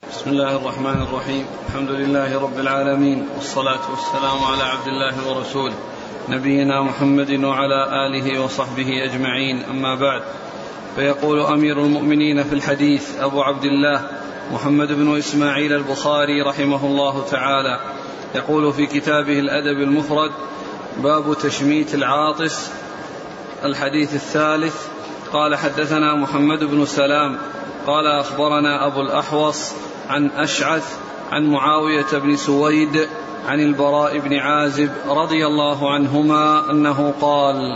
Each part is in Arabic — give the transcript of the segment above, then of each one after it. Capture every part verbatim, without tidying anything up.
بسم الله الرحمن الرحيم. الحمد لله رب العالمين، والصلاة والسلام على عبد الله ورسوله نبينا محمد وعلى آله وصحبه أجمعين، أما بعد. فيقول أمير المؤمنين في الحديث أبو عبد الله محمد بن إسماعيل البخاري رحمه الله تعالى، يقول في كتابه الأدب المفرد: باب تشميت العاطس. الحديث الثالث. قال: حدثنا محمد بن سلام قال: أخبرنا أبو الأحوص عن أشعث عن معاوية بن سويد عن البراء بن عازب رضي الله عنهما أنه قال: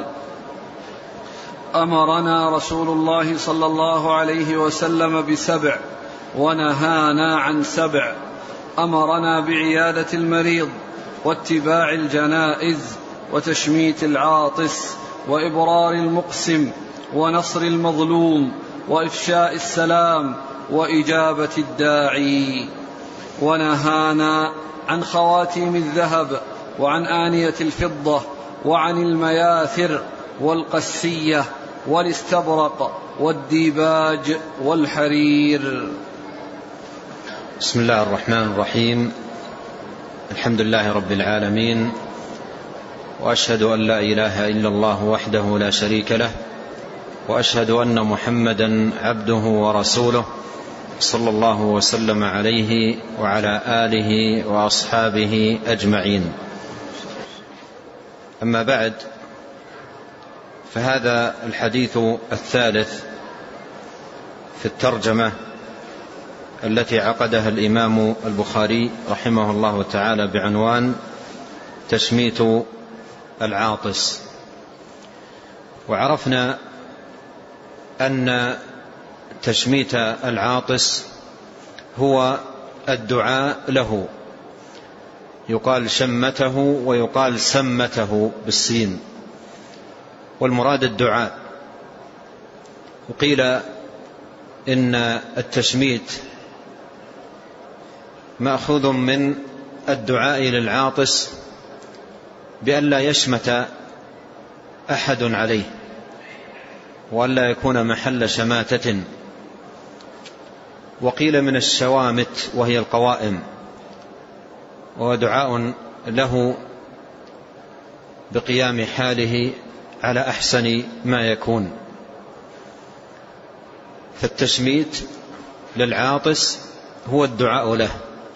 أمرنا رسول الله صلى الله عليه وسلم بسبع ونهانا عن سبع. أمرنا بعيادة المريض، واتباع الجنائز، وتشميت العاطس، وإبرار المقسم، ونصر المظلوم، وإفشاء السلام، وإجابة الداعي. ونهانا عن خواتيم الذهب، وعن آنية الفضة، وعن المياثر، والقسية، والاستبرق، والديباج، والحرير. بسم الله الرحمن الرحيم. الحمد لله رب العالمين، وأشهد أن لا إله إلا الله وحده لا شريك له، وأشهد أن محمدا عبده ورسوله، صلى الله وسلم عليه وعلى آله وأصحابه أجمعين. أما بعد، فهذا الحديث الثالث في الترجمة التي عقدها الإمام البخاري رحمه الله تعالى بعنوان تشميت العاطس. وعرفنا أن تشميت العاطس هو الدعاء له، يقال شمته ويقال سمته بالسين، والمراد الدعاء. وقيل إن التشميت مأخوذ من الدعاء للعاطس بأن لا يشمت أحد عليه، وأن لا يكون محل شماتة. وقيل من الشوامت وهي القوائم، وهو دعاء له بقيام حاله على أحسن ما يكون. فالتشميت للعاطس هو الدعاء له.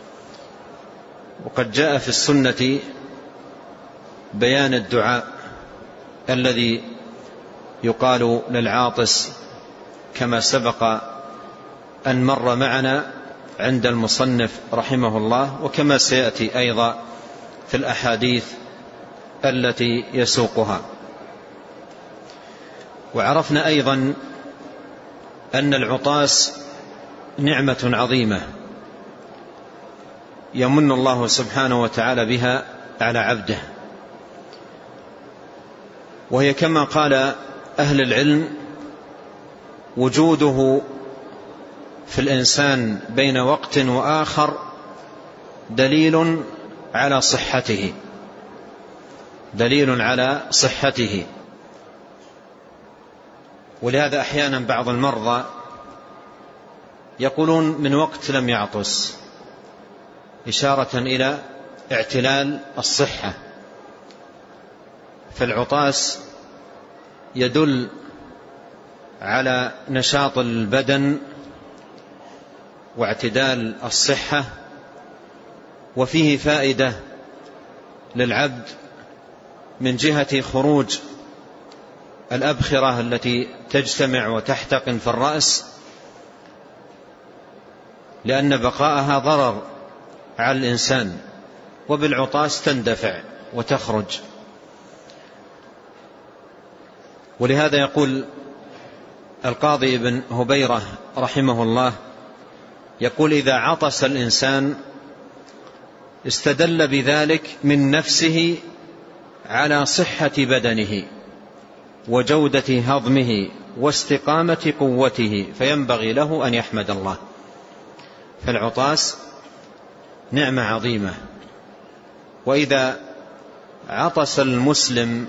وقد جاء في السنة بيان الدعاء الذي يقال للعاطس كما سبق أن مر معنا عند المصنف رحمه الله، وكما سيأتي أيضا في الأحاديث التي يسوقها. وعرفنا أيضا أن العطاس نعمة عظيمة يمن الله سبحانه وتعالى بها على عبده، وهي كما قال أهل العلم وجوده في الإنسان بين وقت وآخر دليل على صحته، دليل على صحته. ولهذا أحيانا بعض المرضى يقولون من وقت لم يعطس، إشارة إلى اعتلال الصحة. فالعطاس يدل على نشاط البدن واعتدال الصحة، وفيه فائدة للعبد من جهة خروج الأبخرة التي تجتمع وتحتقن في الرأس، لأن بقاءها ضرر على الإنسان، وبالعطاس تندفع وتخرج. ولهذا يقول القاضي ابن هبيرة رحمه الله، يقول: إذا عطس الإنسان استدل بذلك من نفسه على صحة بدنه وجودة هضمه واستقامة قوته، فينبغي له أن يحمد الله. فالعطاس نعمة عظيمة. وإذا عطس المسلم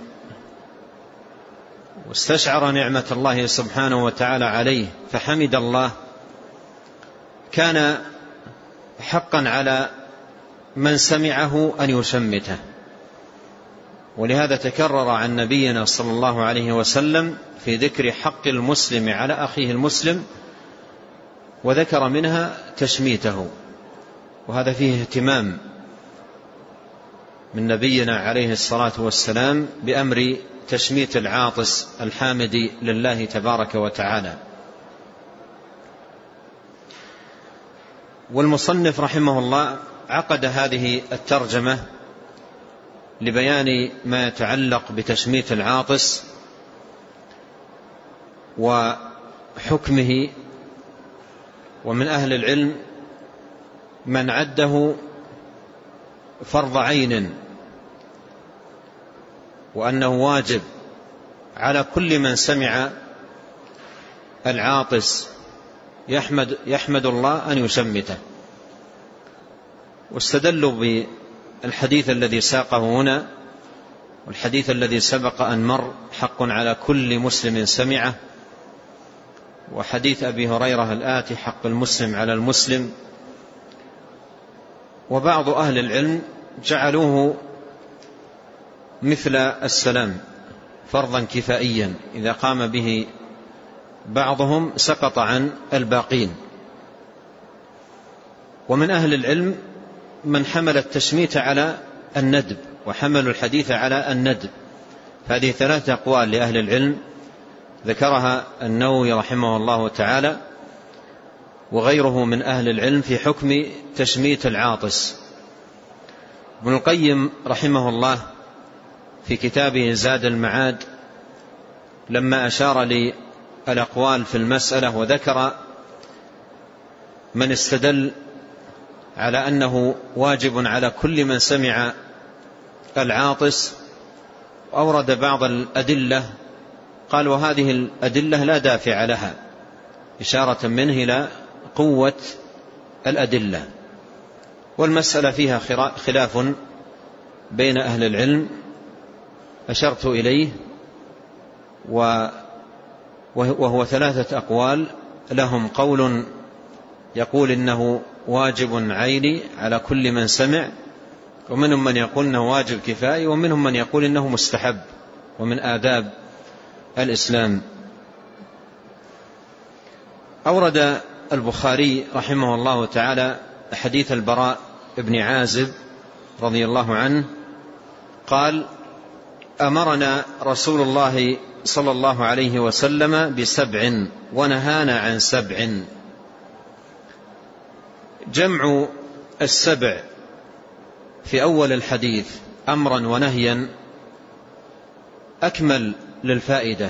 واستشعر نعمة الله سبحانه وتعالى عليه فحمد الله، كان حقا على من سمعه أن يشمته، ولهذا تكرر عن نبينا صلى الله عليه وسلم في ذكر حق المسلم على أخيه المسلم، وذكر منها تشميته، وهذا فيه اهتمام من نبينا عليه الصلاة والسلام بأمر تشميت العاطس الحامد لله تبارك وتعالى. والمصنف رحمه الله عقد هذه الترجمة لبيان ما يتعلق بتشميت العاطس وحكمه. ومن أهل العلم من عده فرض عين، وأنه واجب على كل من سمع العاطس يحمد, يحمد الله أن يشمته. واستدلوا بالحديث الذي ساقه هنا والحديث الذي سبق أن مر: حق على كل مسلم سمعه، وحديث أبي هريرة الآتي: حق المسلم على المسلم. وبعض أهل العلم جعلوه مثل السلام فرضا كفائيا، إذا قام به بعضهم سقط عن الباقين. ومن أهل العلم من حمل التشميت على الندب، وحملوا الحديث على الندب. هذه ثلاثة أقوال لأهل العلم ذكرها النووي رحمه الله تعالى وغيره من أهل العلم في حكم تشميت العاطس. ابن القيم رحمه الله في كتابه زاد المعاد لما أشار للأقوال في المسألة وذكر من استدل على أنه واجب على كل من سمع العاطس، أورد بعض الأدلة، قال: وهذه الأدلة لا دافع لها، إشارة منه إلى قوة الأدلة. والمسألة فيها خلاف بين أهل العلم أشرت إليه، وهو ثلاثة أقوال. لهم قول يقول إنه واجب عيني على كل من سمع، ومنهم من يقول إنه واجب كفائي، ومنهم من يقول إنه مستحب ومن آداب الإسلام. أورد البخاري رحمه الله تعالى حديث البراء بن عازب رضي الله عنه قال: أمرنا رسول الله صلى الله عليه وسلم بسبع ونهانا عن سبع. جمع السبع في أول الحديث أمرا ونهيا أكمل للفائدة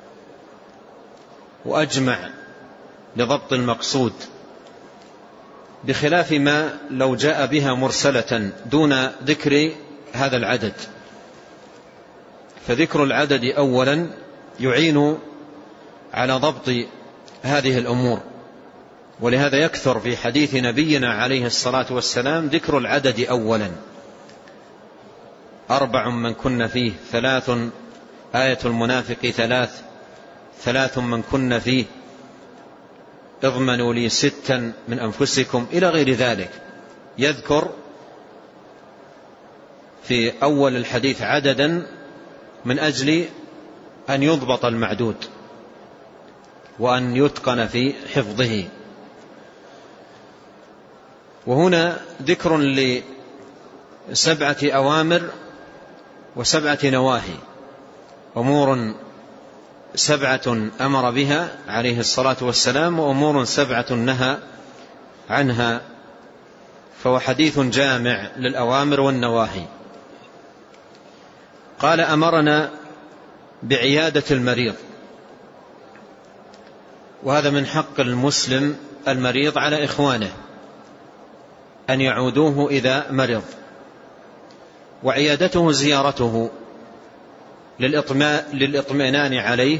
وأجمع لضبط المقصود، بخلاف ما لو جاء بها مرسلة دون ذكر هذا العدد. فذكر العدد أولا يعين على ضبط هذه الأمور، ولهذا يكثر في حديث نبينا عليه الصلاة والسلام ذكر العدد أولا: أربع من كن فيه، ثلاث، آية المنافق ثلاث، ثلاث من كن فيه، اضمنوا لي ستا من أنفسكم، إلى غير ذلك. يذكر في أول الحديث عددا من أجل أن يضبط المعدود وأن يتقن في حفظه. وهنا ذكر لسبعة أوامر وسبعة نواهي، أمور سبعة أمر بها عليه الصلاة والسلام، وأمور سبعة نهى عنها، فهو حديث جامع للأوامر والنواهي. قال: أمرنا بعيادة المريض، وهذا من حق المسلم المريض على إخوانه أن يعودوه إذا مرض، وعيادته زيارته للإطمئنان عليه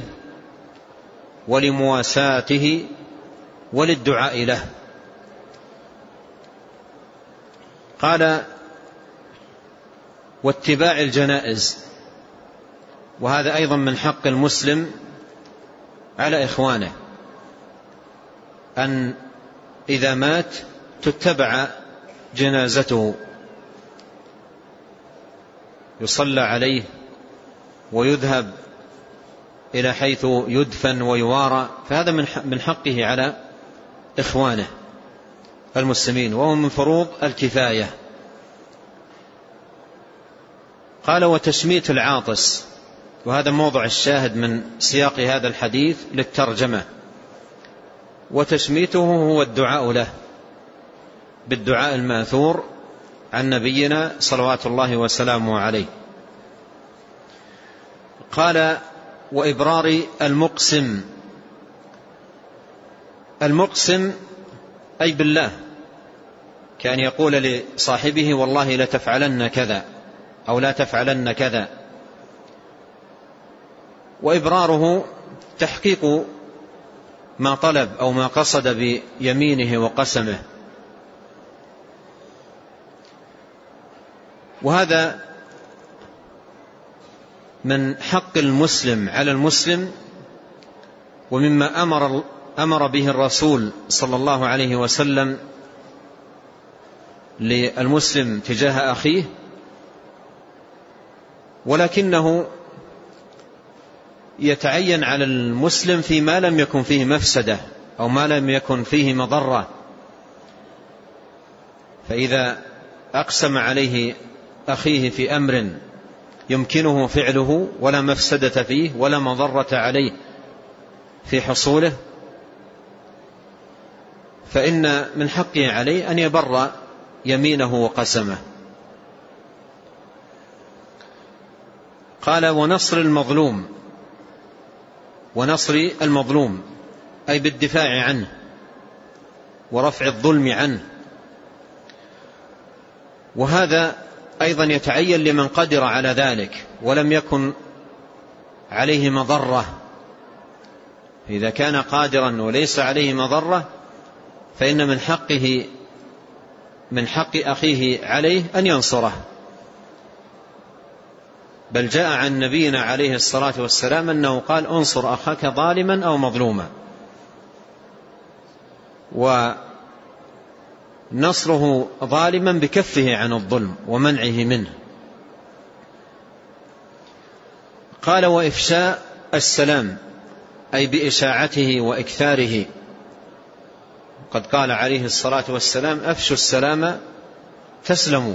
ولمواساته وللدعاء له. قال: واتباع الجنائز، وهذا أيضا من حق المسلم على إخوانه، أن إذا مات تتبع جنازته، يصلى عليه ويذهب إلى حيث يدفن ويوارى، فهذا من حقه على إخوانه المسلمين، وهو من فروض الكفاية. قال وتشميت العاطس، وهذا موضع الشاهد من سياق هذا الحديث للترجمة. وتشميته هو الدعاء له بالدعاء الماثور عن نبينا صلوات الله وسلامه عليه. قال وإبرار المقسم. المقسم أي بالله، كان يقول لصاحبه والله لتفعلن كذا أو لا تفعلن كذا. وإبراره تحقيق ما طلب أو ما قصد بيمينه وقسمه. وهذا من حق المسلم على المسلم، ومما أمر, أمر به الرسول صلى الله عليه وسلم للمسلم تجاه أخيه، ولكنه يتعين على المسلم فيما لم يكن فيه مفسدة أو ما لم يكن فيه مضرة. فإذا أقسم عليه أخيه في أمر يمكنه فعله ولا مفسدة فيه ولا مضرة عليه في حصوله، فإن من حقه عليه أن يبر يمينه وقسمه. قال ونصر المظلوم. ونصر المظلوم أي بالدفاع عنه ورفع الظلم عنه، وهذا أيضا يتعين لمن قدر على ذلك ولم يكن عليه مضرة. إذا كان قادرا وليس عليه مضرة فإن من حقه من حق أخيه عليه أن ينصره. بل جاء عن نبينا عليه الصلاة والسلام أنه قال انصر أخاك ظالما أو مظلوما، ونصره ظالما بكفه عن الظلم ومنعه منه. قال وإفشاء السلام أي بإشاعته وإكثاره. قد قال عليه الصلاة والسلام أفشوا السلام تسلموا.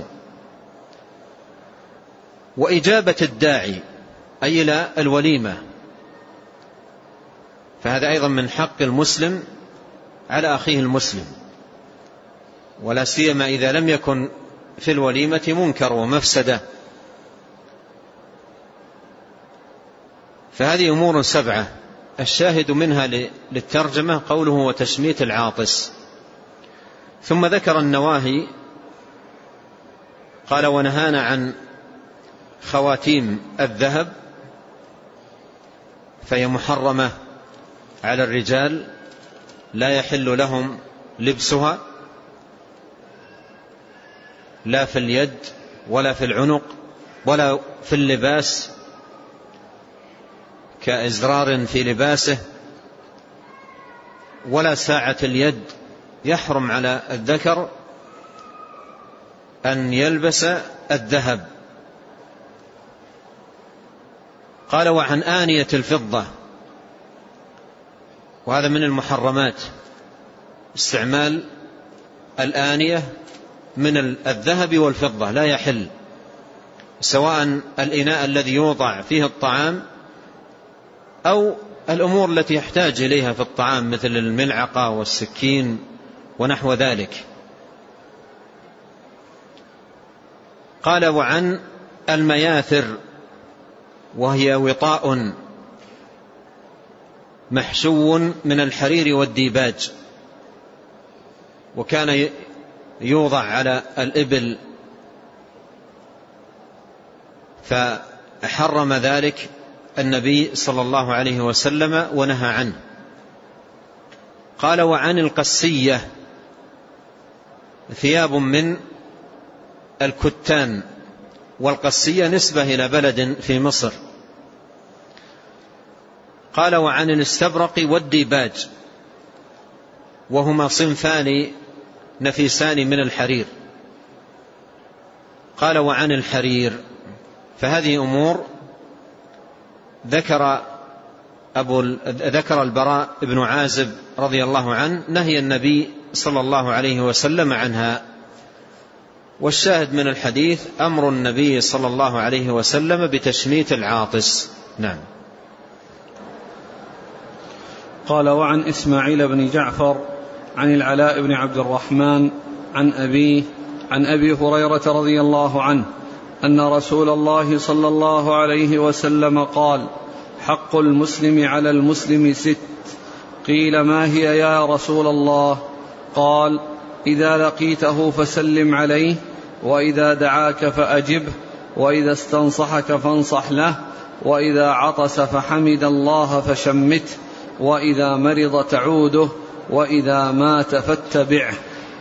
وإجابة الداعي أي إلى الوليمة، فهذا أيضا من حق المسلم على أخيه المسلم، ولا سيما إذا لم يكن في الوليمة منكر ومفسدة. فهذه أمور سبعة، الشاهد منها للترجمة قوله وتشميت العاطس. ثم ذكر النواهي، قال ونهانا عن خواتيم الذهب، فهي محرمة على الرجال، لا يحل لهم لبسها لا في اليد ولا في العنق ولا في اللباس كإزرار في لباسه، ولا ساعة اليد. يحرم على الذكر أن يلبس الذهب. قال وعن آنية الفضة، وهذا من المحرمات، استعمال الآنية من الذهب والفضة لا يحل، سواء الإناء الذي يوضع فيه الطعام أو الأمور التي يحتاج إليها في الطعام مثل الملعقة والسكين ونحو ذلك. قال وعن المياثر، وهي وطاء محشو من الحرير والديباج، وكان يوضع على الإبل، فحرم ذلك النبي صلى الله عليه وسلم ونهى عنه. قال وعن القسية، ثياب من الكتان، والقسية نسبة إلى بلد في مصر. قال وعن الاستبرق والديباج، وهما صنفان نفيسان من الحرير. قال وعن الحرير، فهذه أمور ذكر أبو ذكر البراء بن عازب رضي الله عنه نهي النبي صلى الله عليه وسلم عنها. والشاهد من الحديث أمر النبي صلى الله عليه وسلم بتشميت العاطس. نعم. قال وعن إسماعيل بن جعفر عن العلاء بن عبد الرحمن عن أبيه عن أبي هريرة رضي الله عنه أن رسول الله صلى الله عليه وسلم قال: حق المسلم على المسلم ست. قيل: ما هي يا رسول الله؟ قال: إذا لقيته فسلم عليه، وإذا دعاك فأجبه، وإذا استنصحك فانصح له، وإذا عطس فحمد الله فشمته، وإذا مرض تعوده، وإذا مات فاتبعه.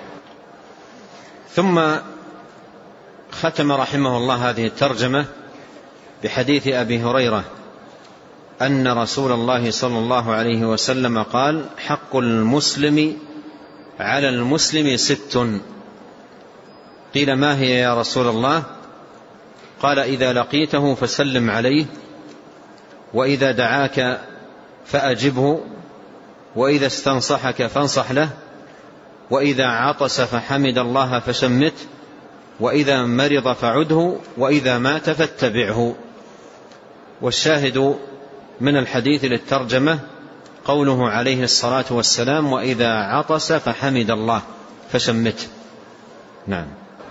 ثم ختم رحمه الله هذه الترجمة بحديث أبي هريرة أن رسول الله صلى الله عليه وسلم قال: حق المسلم على المسلم ست. قيل: ما هي يا رسول الله؟ قال: إذا لقيته فسلم عليه، وإذا دعاك فأجبه، وإذا استنصحك فانصح له، وإذا عطس فحمد الله فشمته، وإذا مرض فعده، وإذا مات فاتبعه. والشاهد من الحديث للترجمة قوله عليه الصلاة والسلام: وإذا عطس فحمد الله فشمته. نعم.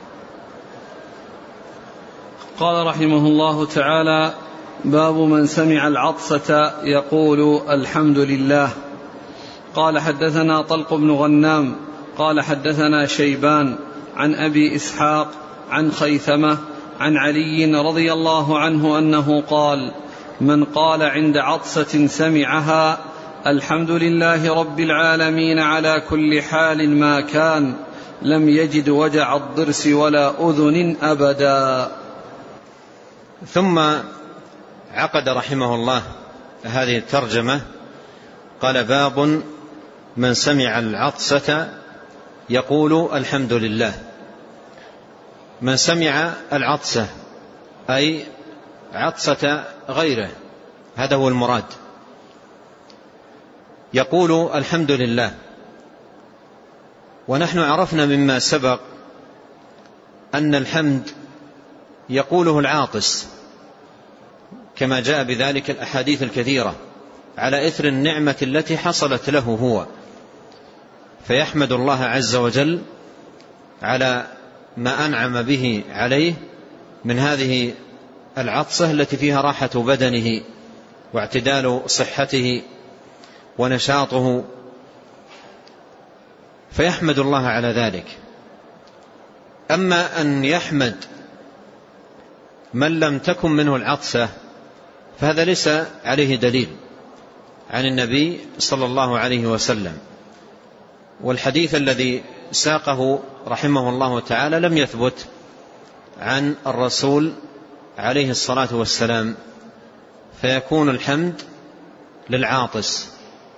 قال رحمه الله تعالى: باب من سمع العطسة يقول الحمد لله. قال: حدثنا طلق بن غنام قال: حدثنا شيبان عن أبي إسحاق عن خيثمة عن علي رضي الله عنه أنه قال: من قال عند عطسة سمعها: الحمد لله رب العالمين على كل حال ما كان، لم يجد وجع الضرس ولا أذن أبدا. ثم عقد رحمه الله هذه الترجمة قال: باب من سمع العطسة يقول الحمد لله. من سمع العطسة أي عطسة غيره، هذا هو المراد، يقول الحمد لله. ونحن عرفنا مما سبق أن الحمد يقوله العاطس كما جاء بذلك الأحاديث الكثيرة على إثر النعمة التي حصلت له هو، فيحمد الله عز وجل على ما أنعم به عليه من هذه العطسة التي فيها راحة بدنه واعتدال صحته ونشاطه، فيحمد الله على ذلك. أما أن يحمد من لم تكن منه العطسة فهذا ليس عليه دليل عن النبي صلى الله عليه وسلم. والحديث الذي ساقه رحمه الله تعالى لم يثبت عن الرسول عليه الصلاة والسلام، فيكون الحمد للعاطس.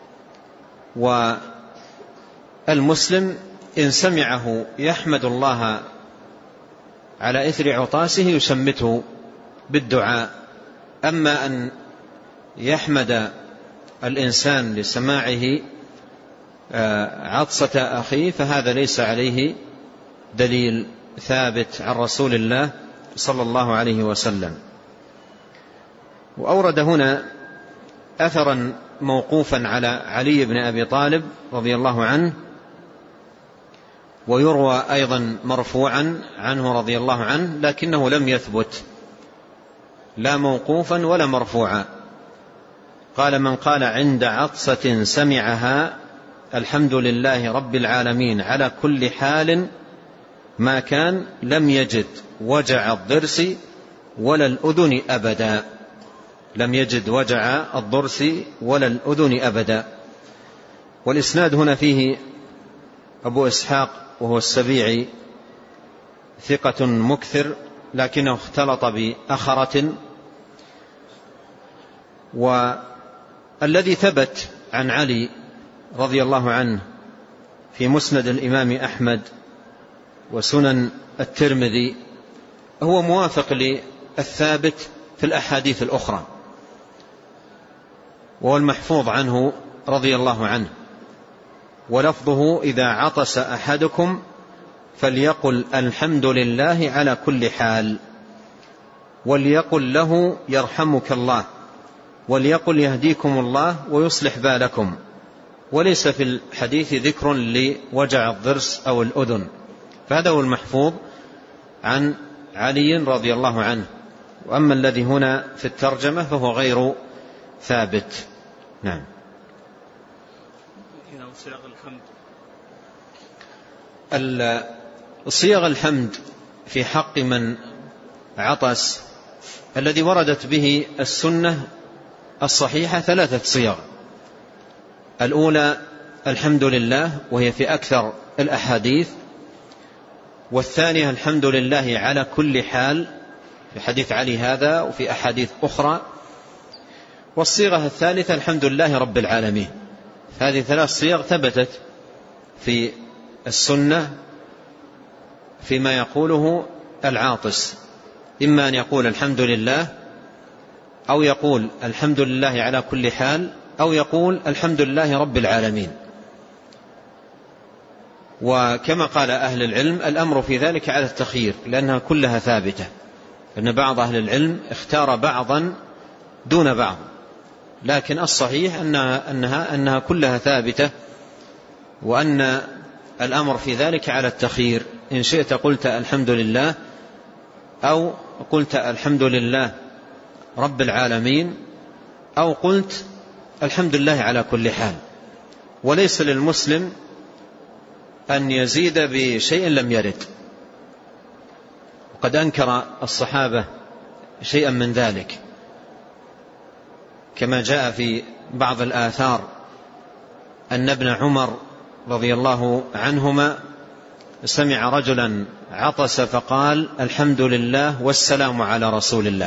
والمسلم إن سمعه يحمد الله على إثر عطاسه يشمته بالدعاء. أما أن يحمد الإنسان لسماعه عطسة أخيه فهذا ليس عليه دليل ثابت عن رسول الله صلى الله عليه وسلم. وأورد هنا أثرا موقوفا على علي بن أبي طالب رضي الله عنه، ويروى أيضا مرفوعا عنه رضي الله عنه، لكنه لم يثبت لا موقوفا ولا مرفوعا. قال: من قال عند عطسة سمعها: الحمد لله رب العالمين على كل حال ما كان، لم يجد وجع الضرس ولا الأذن أبدا. لم يجد وجع الضرس ولا الأذن أبدا. والإسناد هنا فيه أبو إسحاق وهو السبيعي، ثقة مكثر لكنه اختلط بأخرة. والذي ثبت عن علي رضي الله عنه في مسند الإمام أحمد وسنن الترمذي هو موافق للثابت في الأحاديث الأخرى، وهو المحفوظ عنه رضي الله عنه، ولفظه: إذا عطس أحدكم فليقل الحمد لله على كل حال، وليقل له يرحمك الله، وليقل يهديكم الله ويصلح بالكم. وليس في الحديث ذكر لوجع الضرس أو الأذن، فهذا هو المحفوظ عن علي رضي الله عنه. وأما الذي هنا في الترجمة فهو غير ثابت. نعم. صيغ الحمد في حق من عطس الذي وردت به السنة الصحيحة ثلاثة صيغ. الأولى الحمد لله، وهي في أكثر الأحاديث. والثانية الحمد لله على كل حال، في حديث علي هذا وفي أحاديث أخرى. والصيغة الثالثة الحمد لله رب العالمين. هذه ثلاث صيغ ثبتت في السنة فيما يقوله العاطس، إما أن يقول الحمد لله، أو يقول الحمد لله على كل حال، أو يقول الحمد لله رب العالمين. وكما قال أهل العلم الأمر في ذلك على التخيير، لأنها كلها ثابتة، لأن بعض أهل العلم اختار بعضا دون بعض، لكن الصحيح أنها, أنها, أنها كلها ثابتة، وأن الأمر في ذلك على التخيير. إن شئت قلت الحمد لله، أو قلت الحمد لله رب العالمين، أو قلت الحمد لله على كل حال. وليس للمسلم أن يزيد بشيء لم يرد، وقد أنكر الصحابة شيئا من ذلك، كما جاء في بعض الآثار أن ابن عمر رضي الله عنهما سمع رجلا عطس فقال الحمد لله والسلام على رسول الله،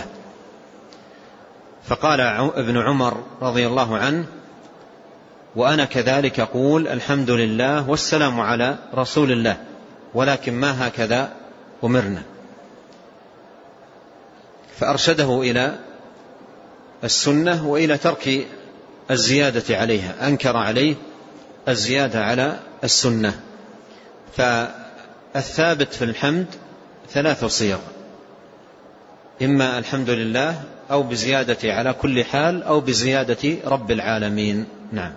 فقال ابن عمر رضي الله عنه: وأنا كذلك أقول الحمد لله والسلام على رسول الله، ولكن ما هكذا أمرنا. فأرشده إلى السنة وإلى ترك الزيادة عليها، أنكر عليه الزيادة على السنة. فالثابت في الحمد ثلاث صيغ: إما الحمد لله، أو بزيادة على كل حال، أو بزيادة رب العالمين. نعم.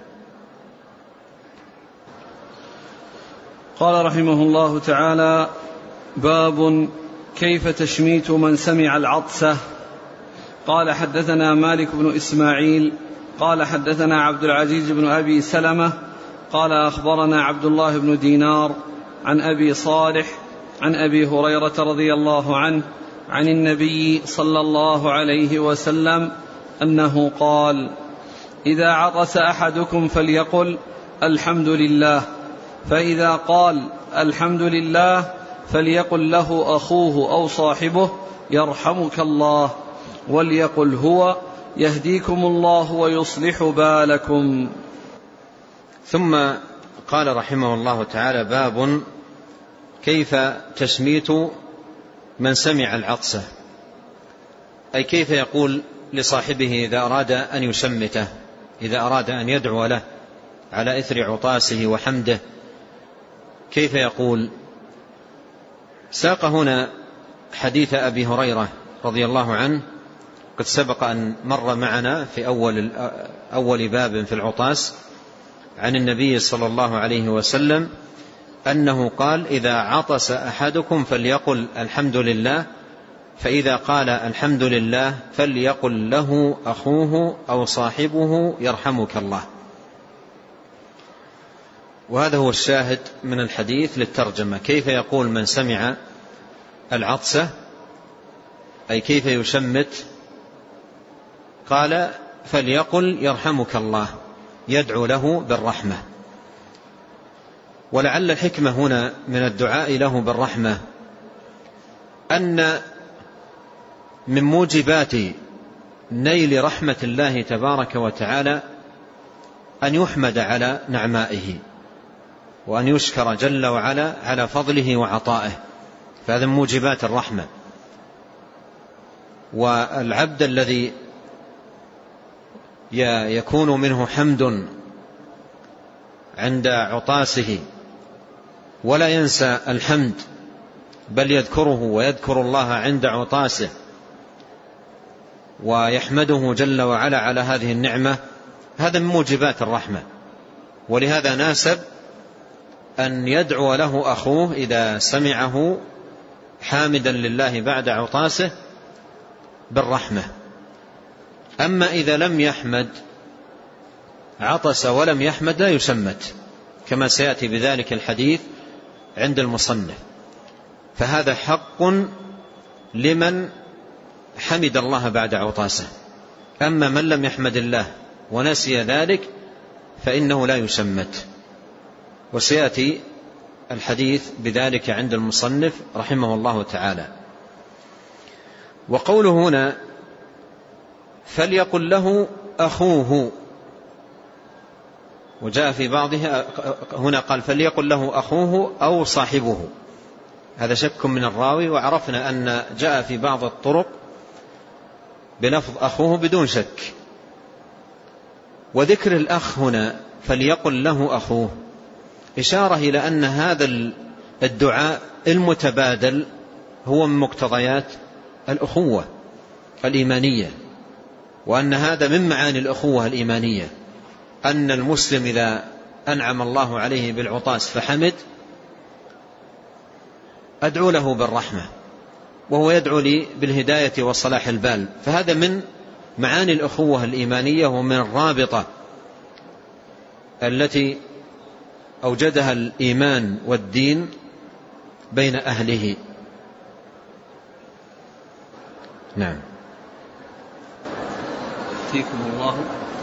قال رحمه الله تعالى: باب كيف تشميت من سمع العطسة. قال: حدثنا مالك بن إسماعيل قال حدثنا عبد العزيز بن أبي سلمة قال أخبرنا عبد الله بن دينار عن أبي صالح عن أبي هريرة رضي الله عنه عن النبي صلى الله عليه وسلم أنه قال: إذا عطس أحدكم فليقل الحمد لله، فإذا قال الحمد لله فليقل له أخوه أو صاحبه يرحمك الله، وليقل هو يهديكم الله ويصلح بالكم. ثم قال رحمه الله تعالى: باب كيف تشميت من سمع العطسة، أي كيف يقول لصاحبه إذا أراد أن يشمته، إذا أراد أن يدعو له على إثر عطاسه وحمده، كيف يقول. ساق هنا حديث أبي هريرة رضي الله عنه، قد سبق أن مر معنا في أول, أول باب في العطاس عن النبي صلى الله عليه وسلم أنه قال: إذا عطس أحدكم فليقل الحمد لله، فإذا قال الحمد لله فليقل له أخوه أو صاحبه يرحمك الله. وهذا هو الشاهد من الحديث للترجمة: كيف يقول من سمع العطسة، أي كيف يشمت. قال: فليقل يرحمك الله، يدعو له بالرحمة. ولعل الحكمة هنا من الدعاء له بالرحمة أن من موجبات نيل رحمة الله تبارك وتعالى أن يحمد على نعمائه، وأن يشكر جل وعلا على فضله وعطائه، فهذا من موجبات الرحمة. والعبد الذي يكون منه حمد عند عطاسه ولا ينسى الحمد بل يذكره ويذكر الله عند عطاسه ويحمده جل وعلا على هذه النعمة، هذا من موجبات الرحمة. ولهذا ناسب أن يدعو له أخوه إذا سمعه حامدا لله بعد عطاسه بالرحمة. أما إذا لم يحمد، عطس ولم يحمد، لا يسمت، كما سيأتي بذلك الحديث عند المصنف. فهذا حق لمن حمد الله بعد عطاسه. أما من لم يحمد الله ونسي ذلك فإنه لا يسمت، وسيأتي الحديث بذلك عند المصنف رحمه الله تعالى. وقوله هنا فليقل له أخوه، وجاء في بعضها هنا قال فليقل له أخوه أو صاحبه، هذا شك من الراوي، وعرفنا أن جاء في بعض الطرق بلفظ أخوه بدون شك. وذكر الأخ هنا فليقل له أخوه إشارة إلى أن هذا الدعاء المتبادل هو من مقتضيات الأخوة الإيمانية، وأن هذا من معاني الأخوة الإيمانية، أن المسلم إذا أنعم الله عليه بالعطاس فحمد أدعو له بالرحمة، وهو يدعو لي بالهداية وصلاح البال. فهذا من معاني الأخوة الإيمانية ومن الرابطة التي أوجدها الإيمان والدين بين أهله. نعم. يهديكم الله.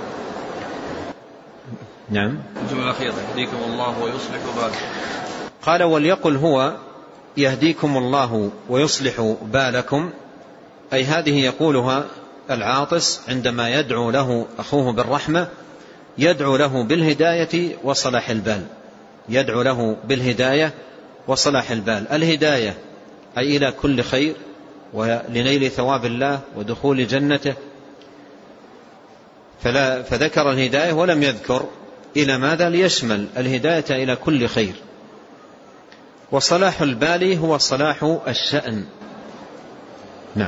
نعم. الجملة الأخيرة يهديكم الله ويصلح بالكم. قال وليقل هو يهديكم الله ويصلح بالكم، أي هذه يقولها العاطس عندما يدعو له أخوه بالرحمة، يدعو له بالهداية وصلاح البال، يدعو له بالهداية وصلاح البال. الهداية أي إلى كل خير ولنيل ثواب الله ودخول جنته، فلا فذكر الهداية ولم يذكر إلى ماذا، ليشمل الهداية إلى كل خير. وصلاح البال هو صلاح الشأن. نعم.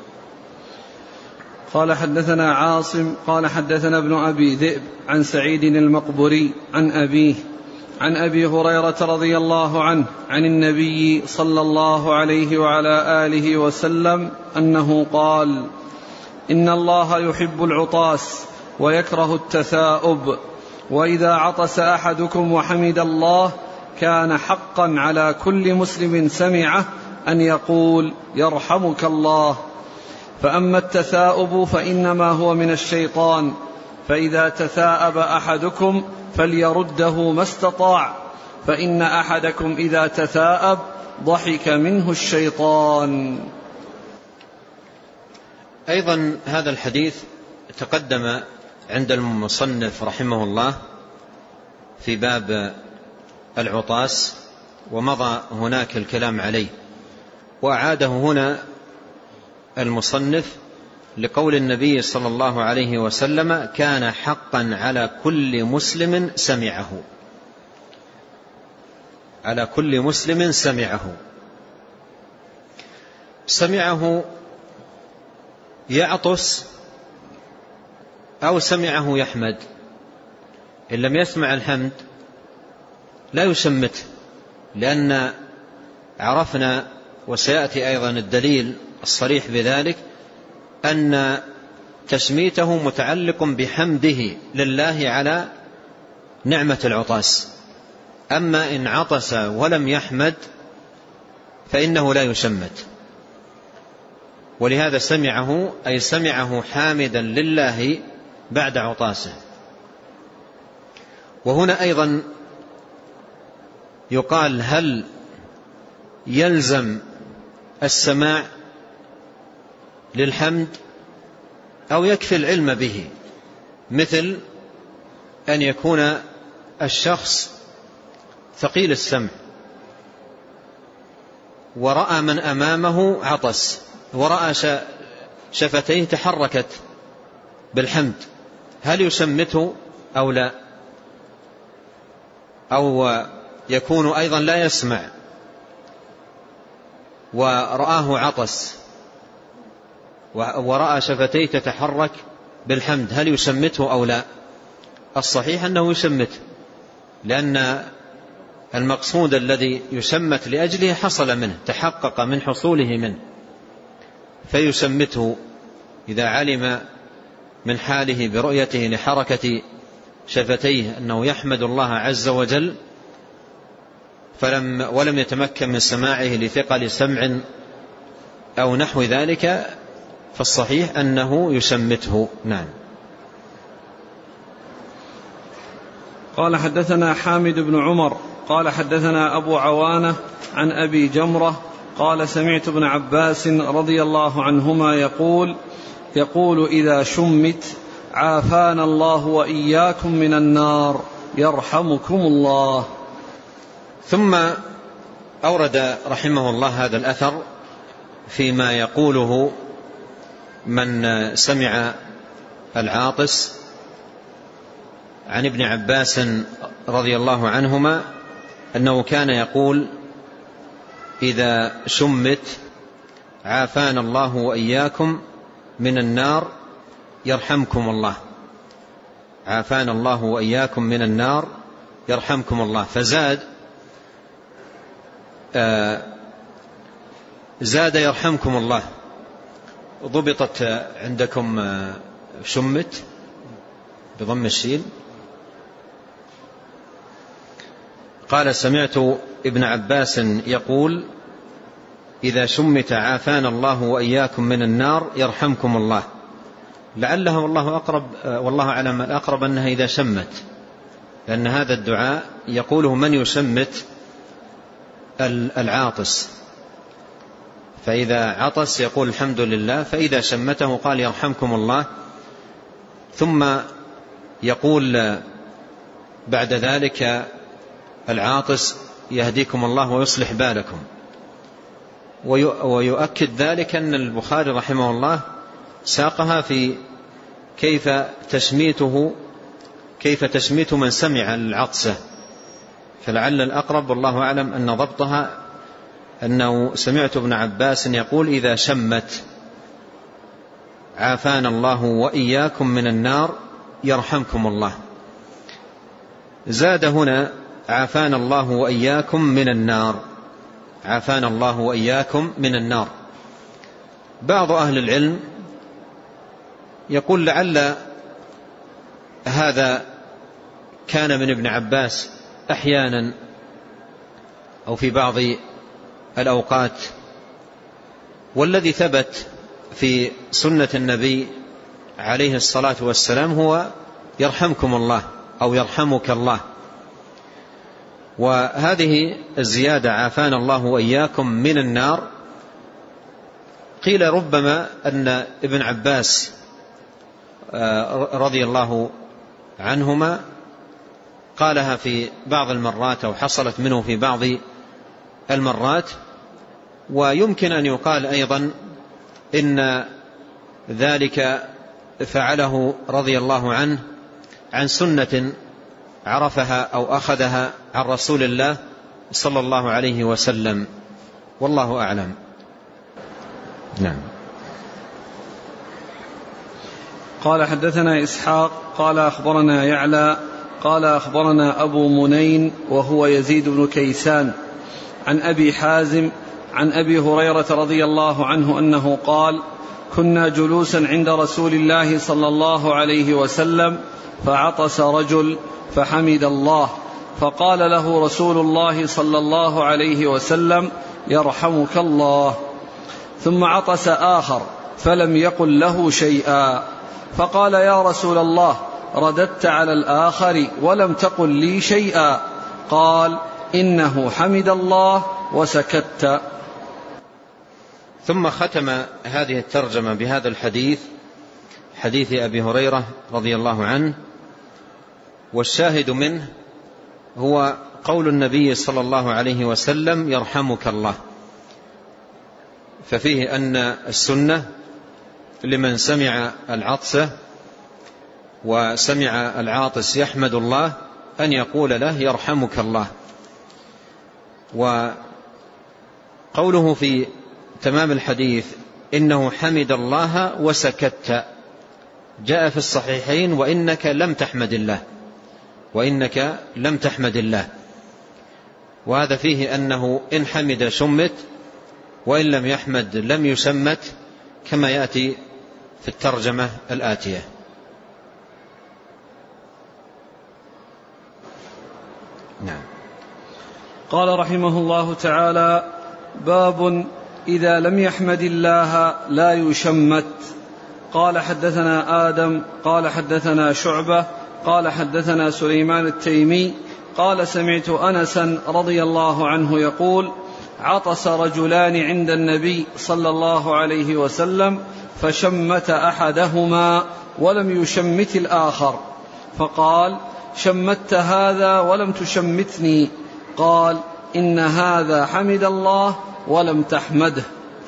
قال حدثنا عاصم قال حدثنا ابن أبي ذئب عن سعيد المقبري عن أبيه عن أبي هريرة رضي الله عنه عن النبي صلى الله عليه وعلى آله وسلم أنه قال: إن الله يحب العطاس ويكره التثاؤب، وإذا عطس أحدكم وحمد الله كان حقا على كل مسلم سمعه أن يقول يرحمك الله. فأما التثاؤب فإنما هو من الشيطان، فإذا تثاءب أحدكم فليرده ما استطاع، فإن أحدكم إذا تثاءب ضحك منه الشيطان. أيضا هذا الحديث تقدم عند المصنف رحمه الله في باب العطاس، ومضى هناك الكلام عليه، وأعاده هنا المصنف لقول النبي صلى الله عليه وسلم: كان حقا على كل مسلم سمعه، على كل مسلم سمعه. سمعه يعطس أو سمعه يحمد. إن لم يسمع الحمد لا يشمته، لأن عرفنا وسيأتي أيضا الدليل الصريح بذلك أن تشميته متعلق بحمده لله على نعمة العطاس. أما إن عطس ولم يحمد فإنه لا يشمت، ولهذا سمعه أي سمعه حامدا لله بعد عطاسه. وهنا أيضا يقال: هل يلزم السماع للحمد أو يكفي العلم به؟ مثل أن يكون الشخص ثقيل السمع ورأى من أمامه عطس ورأى شفتيه تحركت بالحمد، هل يشمته أو لا؟ أو يكون أيضا لا يسمع ورآه عطس ورأى شفتيه تتحرك بالحمد، هل يشمته أو لا؟ الصحيح أنه يشمته، لأن المقصود الذي يشمت لأجله حصل منه، تحقق من حصوله منه، فيشمته إذا علم من حاله برؤيته لحركة شفتيه أنه يحمد الله عز وجل فلم ولم يتمكن من سماعه لثقل سمع أو نحو ذلك، فالصحيح أنه يشمته. نعم. قال حدثنا حامد بن عمر قال حدثنا أبو عوانة عن أبي جمرة قال سمعت ابن عباس رضي الله عنهما يقول يقول إذا شمت عافانا الله وإياكم من النار يرحمكم الله. ثم أورد رحمه الله هذا الأثر فيما يقوله من سمع العاطس عن ابن عباس رضي الله عنهما أنه كان يقول إذا شمت عافانا الله وإياكم من النار يرحمكم الله، عافانا الله وإياكم من النار يرحمكم الله. فزاد آه زاد يرحمكم الله. ضبطت عندكم آه شمت بضم الشين. قال سمعت ابن عباس يقول إذا شمت عافانا الله وإياكم من النار يرحمكم الله، لعله والله أقرب والله أعلم الأقرب أنها إذا شمت، لأن هذا الدعاء يقوله من يشمت العاطس، فإذا عطس يقول الحمد لله، فإذا شمته قال يرحمكم الله، ثم يقول بعد ذلك العاطس يهديكم الله ويصلح بالكم. ويؤكد ذلك أن البخاري رحمه الله ساقها في كيف تشميته كيف تشميت من سمع العطسة، فلعل الأقرب والله أعلم أن ضبطها أنه سمعت ابن عباس يقول إذا شمت عافانا الله وإياكم من النار يرحمكم الله. زاد هنا عافانا الله وإياكم من النار، عافانا الله وإياكم من النار. بعض أهل العلم يقول لعل هذا كان من ابن عباس أحيانا أو في بعض الأوقات، والذي ثبت في سنة النبي عليه الصلاة والسلام هو يرحمكم الله أو يرحمك الله. وهذه الزيادة عافانا الله وإياكم من النار قيل ربما أن ابن عباس رضي الله عنهما قالها في بعض المرات أو حصلت منه في بعض المرات، ويمكن أن يقال أيضا إن ذلك فعله رضي الله عنه عن سنة عرفها أو أخذها عن رسول الله صلى الله عليه وسلم، والله أعلم. نعم. قال حدثنا إسحاق قال أخبرنا يعلى قال أخبرنا أبو منين وهو يزيد بن كيسان عن أبي حازم عن أبي هريرة رضي الله عنه أنه قال كنا جلوسا عند رسول الله صلى الله عليه وسلم فعطس رجل فحمد الله، فقال له رسول الله صلى الله عليه وسلم يرحمك الله، ثم عطس آخر فلم يقل له شيئا، فقال يا رسول الله رددت على الآخر ولم تقل لي شيئا، قال إنه حمد الله وسكت. ثم ختم هذه الترجمة بهذا الحديث، حديث أبي هريرة رضي الله عنه، والشاهد منه هو قول النبي صلى الله عليه وسلم يرحمك الله، ففيه أن السنة لمن سمع العطسة وسمع العاطس يحمد الله أن يقول له يرحمك الله. وقوله في تمام الحديث إنه حمد الله وسكت جاء في الصحيحين وإنك لم تحمد الله، وإنك لم تحمد الله، وهذا فيه أنه إن حمد شمت وإن لم يحمد لم يسمت، كما يأتي في الترجمة الآتية. نعم. قال رحمه الله تعالى: باب إذا لم يحمد الله لا يشمت. قال حدثنا آدم قال حدثنا شعبة قال حدثنا سليمان التيمي قال سمعت أنسا رضي الله عنه يقول: عطس رجلان عند النبي صلى الله عليه وسلم فشمت أحدهما ولم يشمت الآخر، فقال: شمت هذا ولم تشمتني. قال: إن هذا حمد الله ولم تحمده.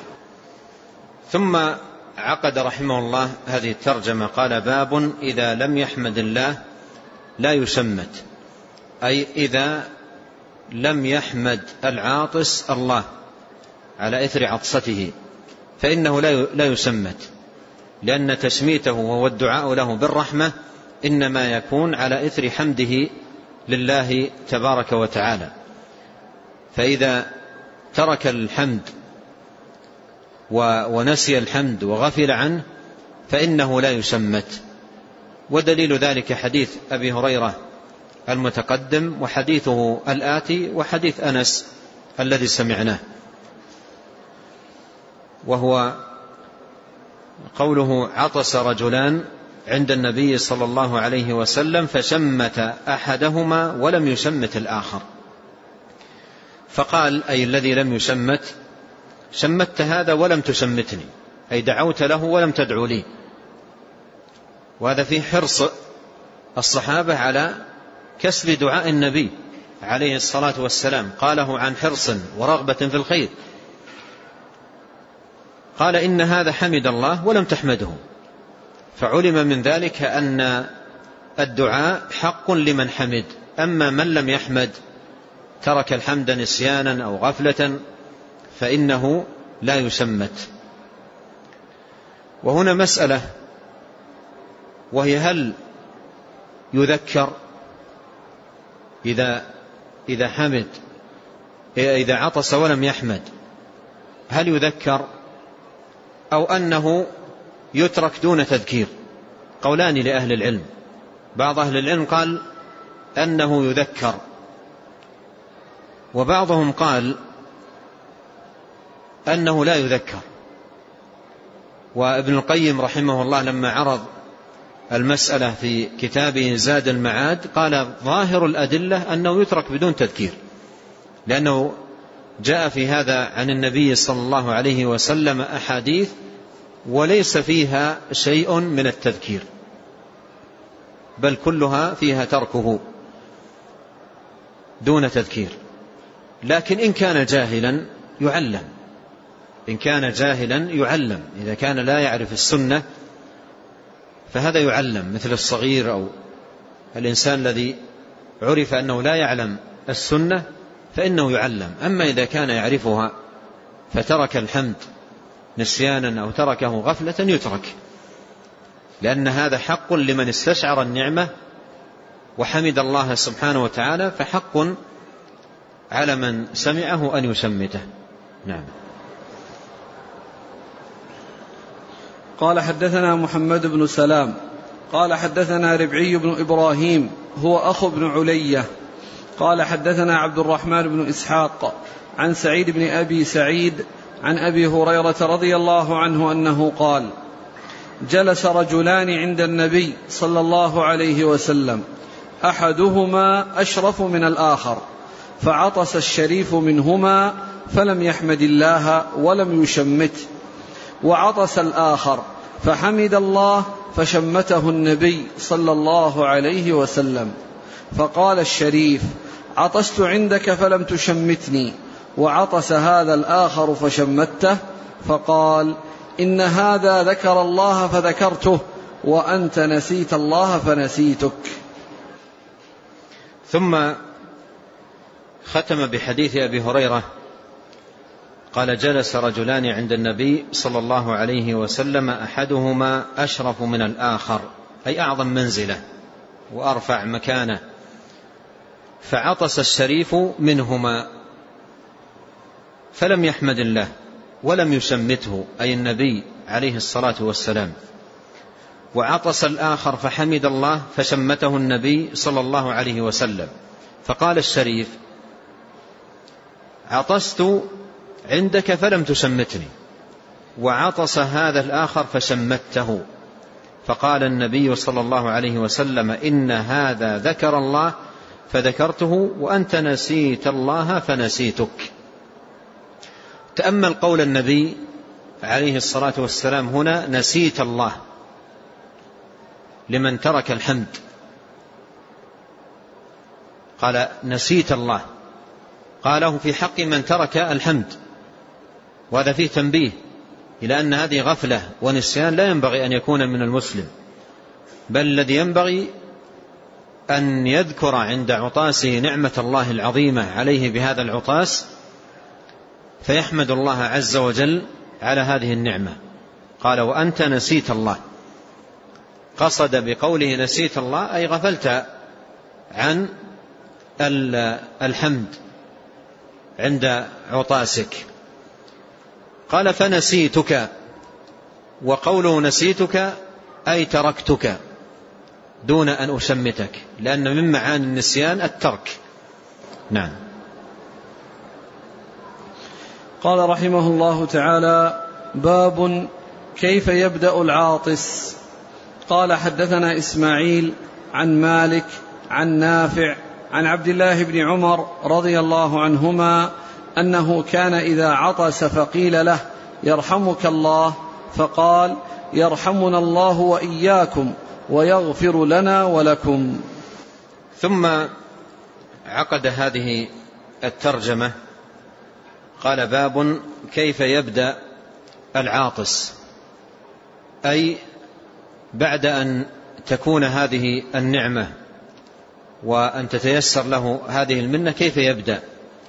ثم عقد رحمه الله هذه الترجمة قال: باب إذا لم يحمد الله لا يشمت، أي إذا لم يحمد العاطس الله على إثر عطسته فإنه لا يسمت، لأن تسميته وهو الدعاء له بالرحمة إنما يكون على إثر حمده لله تبارك وتعالى. فإذا ترك الحمد ونسي الحمد وغفل عنه فإنه لا يسمت. ودليل ذلك حديث أبي هريرة المتقدم وحديثه الآتي وحديث أنس الذي سمعناه، وهو قوله: عطس رجلان عند النبي صلى الله عليه وسلم فشمت أحدهما ولم يشمت الآخر. فقال: أي الذي لم يشمت: شمت هذا ولم تشمتني، أي دعوت له ولم تدعو لي. وهذا فيه حرص الصحابة على كسب دعاء النبي عليه الصلاة والسلام، قاله عن حرص ورغبة في الخير. قال: إن هذا حمد الله ولم تحمده، فعلم من ذلك أن الدعاء حق لمن حمد، أما من لم يحمد ترك الحمد نسيانا أو غفلة فإنه لا يسمت. وهنا مسألة، وهي: هل يذكر إذا إذا حمد إذا عطس ولم يحمد، هل يذكر أو أنه يترك دون تذكير؟ قولان لأهل العلم. بعض أهل العلم قال أنه يذكر، وبعضهم قال أنه لا يذكر. وابن القيم رحمه الله لما عرض المسألة في كتابه زاد المعاد قال: ظاهر الأدلة أنه يترك بدون تذكير، لأنه جاء في هذا عن النبي صلى الله عليه وسلم أحاديث وليس فيها شيء من التذكير، بل كلها فيها تركه دون تذكير. لكن إن كان جاهلا يعلم، إن كان جاهلا يعلم، إذا كان لا يعرف السنة فهذا يعلم، مثل الصغير أو الإنسان الذي عرف أنه لا يعلم السنة فإنه يعلم. أما إذا كان يعرفها فترك الحمد نسيانا أو تركه غفلة يترك، لأن هذا حق لمن استشعر النعمة وحمد الله سبحانه وتعالى، فحق على من سمعه أن يسمته. نعم. قال حدثنا محمد بن سلام قال حدثنا ربعي بن إبراهيم هو أخو بن علية قال حدثنا عبد الرحمن بن إسحاق عن سعيد بن أبي سعيد عن أبي هريرة رضي الله عنه أنه قال: جلس رجلان عند النبي صلى الله عليه وسلم أحدهما أشرف من الآخر، فعطس الشريف منهما فلم يحمد الله ولم يشمته، وعطس الآخر فحمد الله فشمته النبي صلى الله عليه وسلم، فقال الشريف: عطست عندك فلم تشمتني، وعطس هذا الآخر فشمته، فقال إن هذا ذكر الله فذكرته، وأنت نسيت الله فنسيتك. ثم ختم بحديث أبي هريرة قال جلس رجلان عند النبي صلى الله عليه وسلم أحدهما أشرف من الآخر، أي أعظم منزلة وأرفع مكانة، فعطس الشريف منهما فلم يحمد الله ولم يشمته، أي النبي عليه الصلاة والسلام، وعطس الآخر فحمد الله فشمته النبي صلى الله عليه وسلم، فقال الشريف عطست عندك فلم تشمتني، وعطس هذا الآخر فشمته، فقال النبي صلى الله عليه وسلم إن هذا ذكر الله فذكرته، وأنت نسيت الله فنسيتك. تأمل قول النبي عليه الصلاة والسلام هنا نسيت الله لمن ترك الحمد، قال نسيت الله، قاله في حق من ترك الحمد، وهذا فيه تنبيه إلى أن هذه غفلة ونسيان لا ينبغي أن يكون من المسلم، بل الذي ينبغي أن يذكر عند عطاسه نعمة الله العظيمة عليه بهذا العطاس، فيحمد الله عز وجل على هذه النعمة. قال وأنت نسيت الله، قصد بقوله نسيت الله أي غفلت عن الحمد عند عطاسك. قال فنسيتك، وقوله نسيتك أي تركتك دون أن أشمتك، لأن من معاني النسيان الترك. نعم. قال رحمه الله تعالى باب كيف يبدأ العاطس. قال حدثنا إسماعيل عن مالك عن نافع عن عبد الله بن عمر رضي الله عنهما أنه كان إذا عطس فقيل له يرحمك الله فقال يرحمنا الله وإياكم ويغفر لنا ولكم. ثم عقد هذه الترجمة قال باب كيف يبدأ العاطس، أي بعد أن تكون هذه النعمة وأن تتيسر له هذه المنة كيف يبدأ.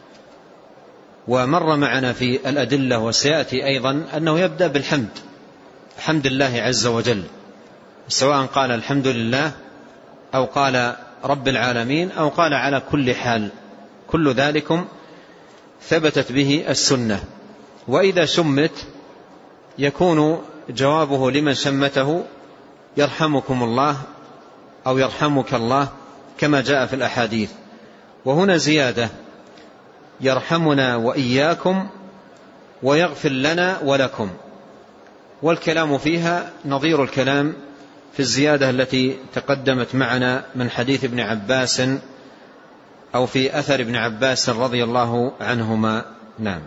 ومر معنا في الأدلة وسيأتي أيضا أنه يبدأ بالحمد، حمد الله عز وجل، سواء قال الحمد لله أو قال رب العالمين أو قال على كل حال، كل ذلكم ثبتت به السنة. وإذا شمت يكون جوابه لمن شمته يرحمكم الله أو يرحمك الله كما جاء في الأحاديث. وهنا زيادة يرحمنا وإياكم ويغفر لنا ولكم، والكلام فيها نظير الكلام في الزيادة التي تقدمت معنا من حديث ابن عباس أو في أثر ابن عباس رضي الله عنهما. نعم.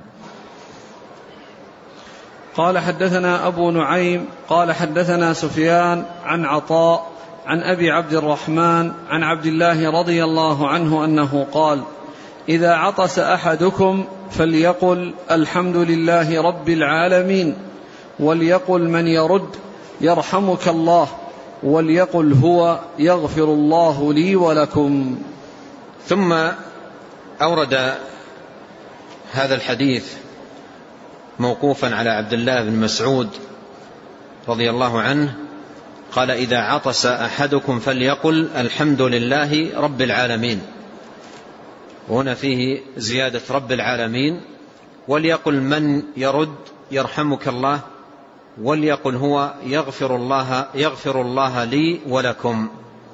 قال حدثنا أبو نعيم قال حدثنا سفيان عن عطاء عن أبي عبد الرحمن عن عبد الله رضي الله عنه أنه قال إذا عطس أحدكم فليقل الحمد لله رب العالمين، وليقل من يرد يرحمك الله، وليقل هو يغفر الله لي ولكم. ثم أورد هذا الحديث موقوفا على عبد الله بن مسعود رضي الله عنه قال إذا عطس أحدكم فليقل الحمد لله رب العالمين، وهنا فيه زيادة رب العالمين، وليقل من يرد يرحمك الله، وليقل هو يغفر الله يغفر الله لي ولكم.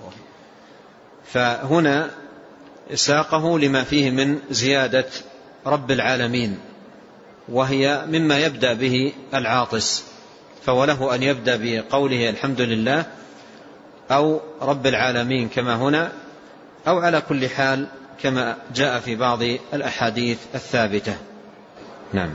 فهنا ساقه لما فيه من زيادة رب العالمين، وهي مما يبدأ به العاطس، فوله أن يبدأ بقوله الحمد لله أو رب العالمين كما هنا، أو على كل حال كما جاء في بعض الأحاديث الثابتة. نعم.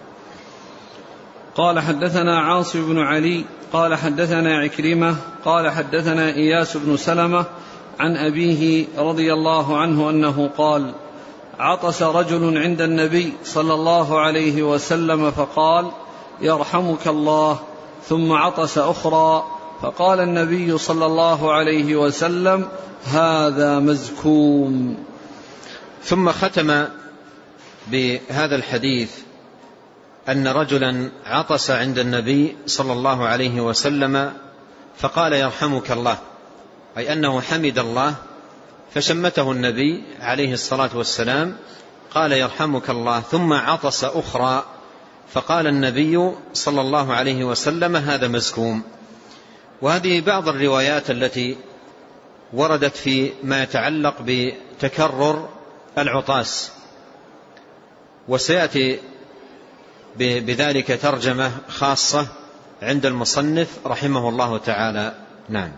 قال حدثنا عاصم بن علي قال حدثنا عكرمة قال حدثنا إياس بن سلمة عن أبيه رضي الله عنه أنه قال: عطس رجل عند النبي صلى الله عليه وسلم فقال: يرحمك الله، ثم عطس أخرى فقال النبي صلى الله عليه وسلم: هذا مزكوم. ثم ختم بهذا الحديث أن رجلا عطس عند النبي صلى الله عليه وسلم فقال: يرحمك الله، أي أنه حمد الله فشمته النبي عليه الصلاة والسلام قال: يرحمك الله، ثم عطس أخرى فقال النبي صلى الله عليه وسلم: هذا مزكوم. وهذه بعض الروايات التي وردت في ما يتعلق بتكرر العطاس، وسيأتي بذلك ترجمة خاصة عند المصنف رحمه الله تعالى. نعم.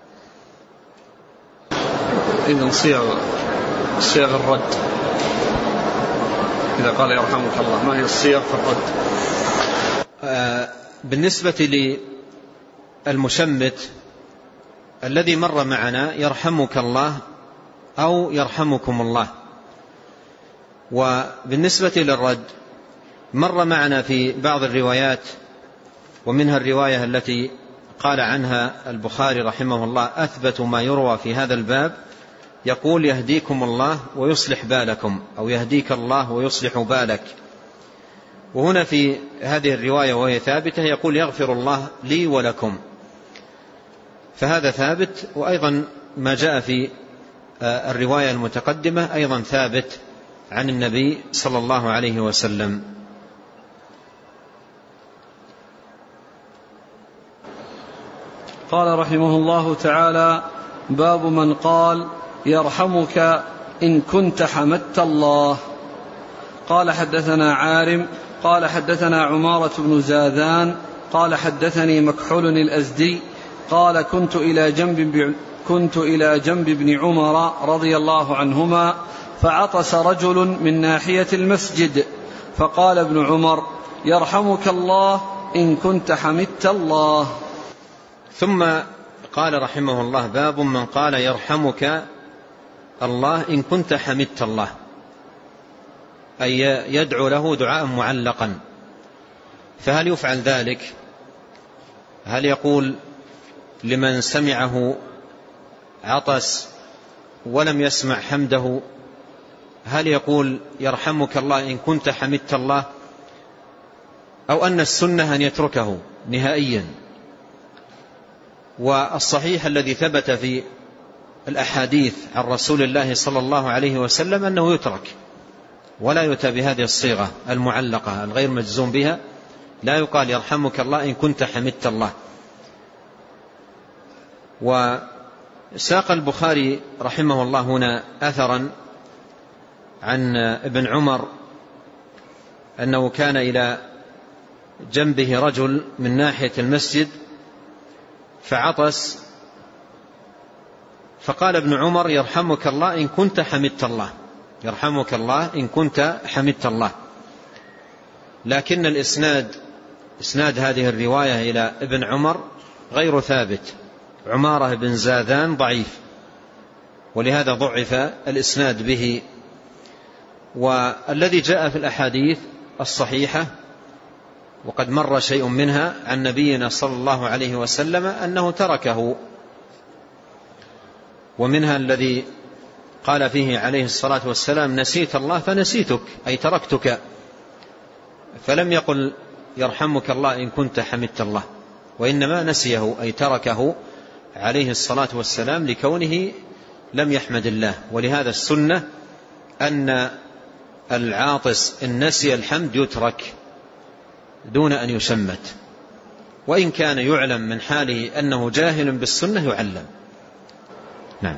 إذن صيغ صيغ الرد إذا قال يرحمك الله، ما هي الصيغ في الرد؟ آه بالنسبة للمشمت الذي مر معنا يرحمك الله أو يرحمكم الله. وبالنسبة للرد مر معنا في بعض الروايات، ومنها الرواية التي قال عنها البخاري رحمه الله: أثبت ما يروى في هذا الباب، يقول: يهديكم الله ويصلح بالكم، أو يهديك الله ويصلح بالك. وهنا في هذه الرواية وهي ثابتة يقول: يغفر الله لي ولكم، فهذا ثابت. وأيضا ما جاء في الرواية المتقدمة أيضا ثابت عن النبي صلى الله عليه وسلم. قال رحمه الله تعالى: باب من قال: يرحمك إن كنت حمدت الله. قال: حدثنا عارم قال: حدثنا عمارة بن زاذان قال: حدثني مكحول الأزدي قال: كنت إلى جنب كنت إلى جنب ابن عمر رضي الله عنهما، فعطس رجل من ناحية المسجد، فقال ابن عمر: يرحمك الله إن كنت حمدت الله. ثم قال رحمه الله: باب من قال: يرحمك الله إن كنت حمدت الله، أي يدعو له دعاء معلقا. فهل يفعل ذلك؟ هل يقول لمن سمعه عطس ولم يسمع حمده، هل يقول: يرحمك الله إن كنت حمدت الله، أو أن السنة أن يتركه نهائيا؟ والصحيح الذي ثبت في الأحاديث عن رسول الله صلى الله عليه وسلم أنه يترك، ولا يؤتى بهذه الصيغة المعلقة الغير مجزوم بها، لا يقال: يرحمك الله إن كنت حمدت الله. وساق البخاري رحمه الله هنا أثرا عن ابن عمر أنه كان إلى جنبه رجل من ناحية المسجد فعطس، فقال ابن عمر: يرحمك الله إن كنت حمدت الله، يرحمك الله إن كنت حمدت الله. لكن الإسناد إسناد هذه الرواية إلى ابن عمر غير ثابت، عمارة بن زاذان ضعيف، ولهذا ضعف الإسناد به. والذي جاء في الأحاديث الصحيحة وقد مر شيء منها عن نبينا صلى الله عليه وسلم أنه تركه، ومنها الذي قال فيه عليه الصلاة والسلام: نسيت الله فنسيتك، أي تركتك، فلم يقل: يرحمك الله إن كنت حمدت الله، وإنما نسيه أي تركه عليه الصلاة والسلام لكونه لم يحمد الله. ولهذا السنة أن العاطس إن نسي الحمد يترك دون أن يشمت، وإن كان يعلم من حاله أنه جاهل بالسنة يعلم. نعم.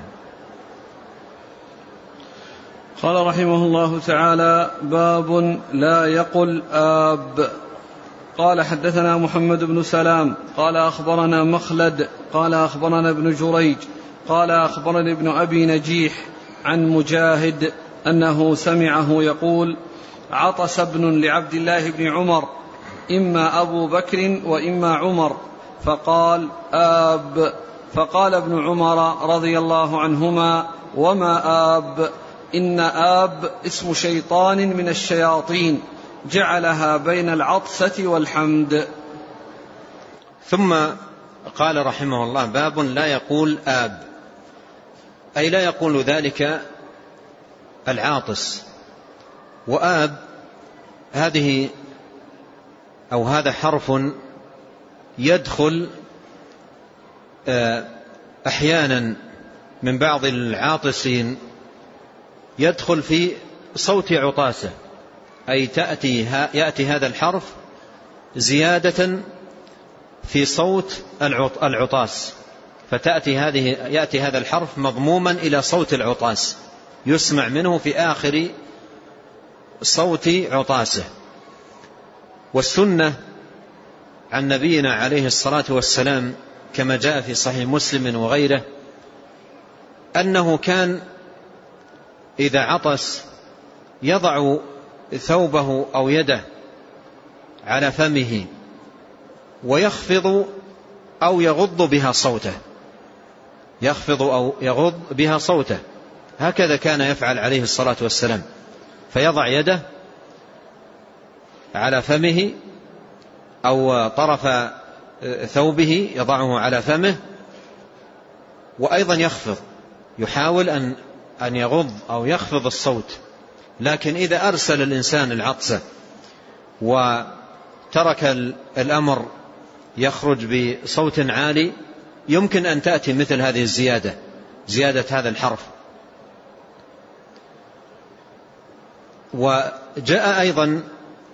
قال رحمه الله تعالى: باب لا يقل آب. قال: حدثنا محمد بن سلام قال: أخبرنا مخلد قال: أخبرنا ابن جريج قال: أخبرني ابن أبي نجيح عن مجاهد أنه سمعه يقول: عطس ابن لعبد الله بن عمر، إما أبو بكر وإما عمر، فقال: آب، فقال ابن عمر رضي الله عنهما: وما آب؟ إن آب اسم شيطان من الشياطين جعلها بين العطسة والحمد. ثم قال رحمه الله: باب لا يقول آب، أي لا يقول ذلك العاطس. وآب هذه أو هذا حرف يدخل أحيانا من بعض العاطسين، يدخل في صوت عطاسه، أي تأتي يأتي هذا الحرف زيادة في صوت العطاس، فتأتي هذه يأتي هذا الحرف مضموما إلى صوت العطاس، يسمع منه في آخر صوت عطاسه. والسنة عن نبينا عليه الصلاة والسلام كما جاء في صحيح مسلم وغيره أنه كان إذا عطس يضع ثوبه أو يده على فمه ويخفض أو يغض بها صوته، يخفض أو يغض بها صوته، هكذا كان يفعل عليه الصلاة والسلام. فيضع يده على فمه أو طرف ثوبه يضعه على فمه، وأيضا يخفض، يحاول أن أن يغض أو يخفض الصوت. لكن إذا أرسل الإنسان العطسة وترك الأمر يخرج بصوت عالي، يمكن أن تأتي مثل هذه الزيادة، زيادة هذا الحرف. وجاء أيضا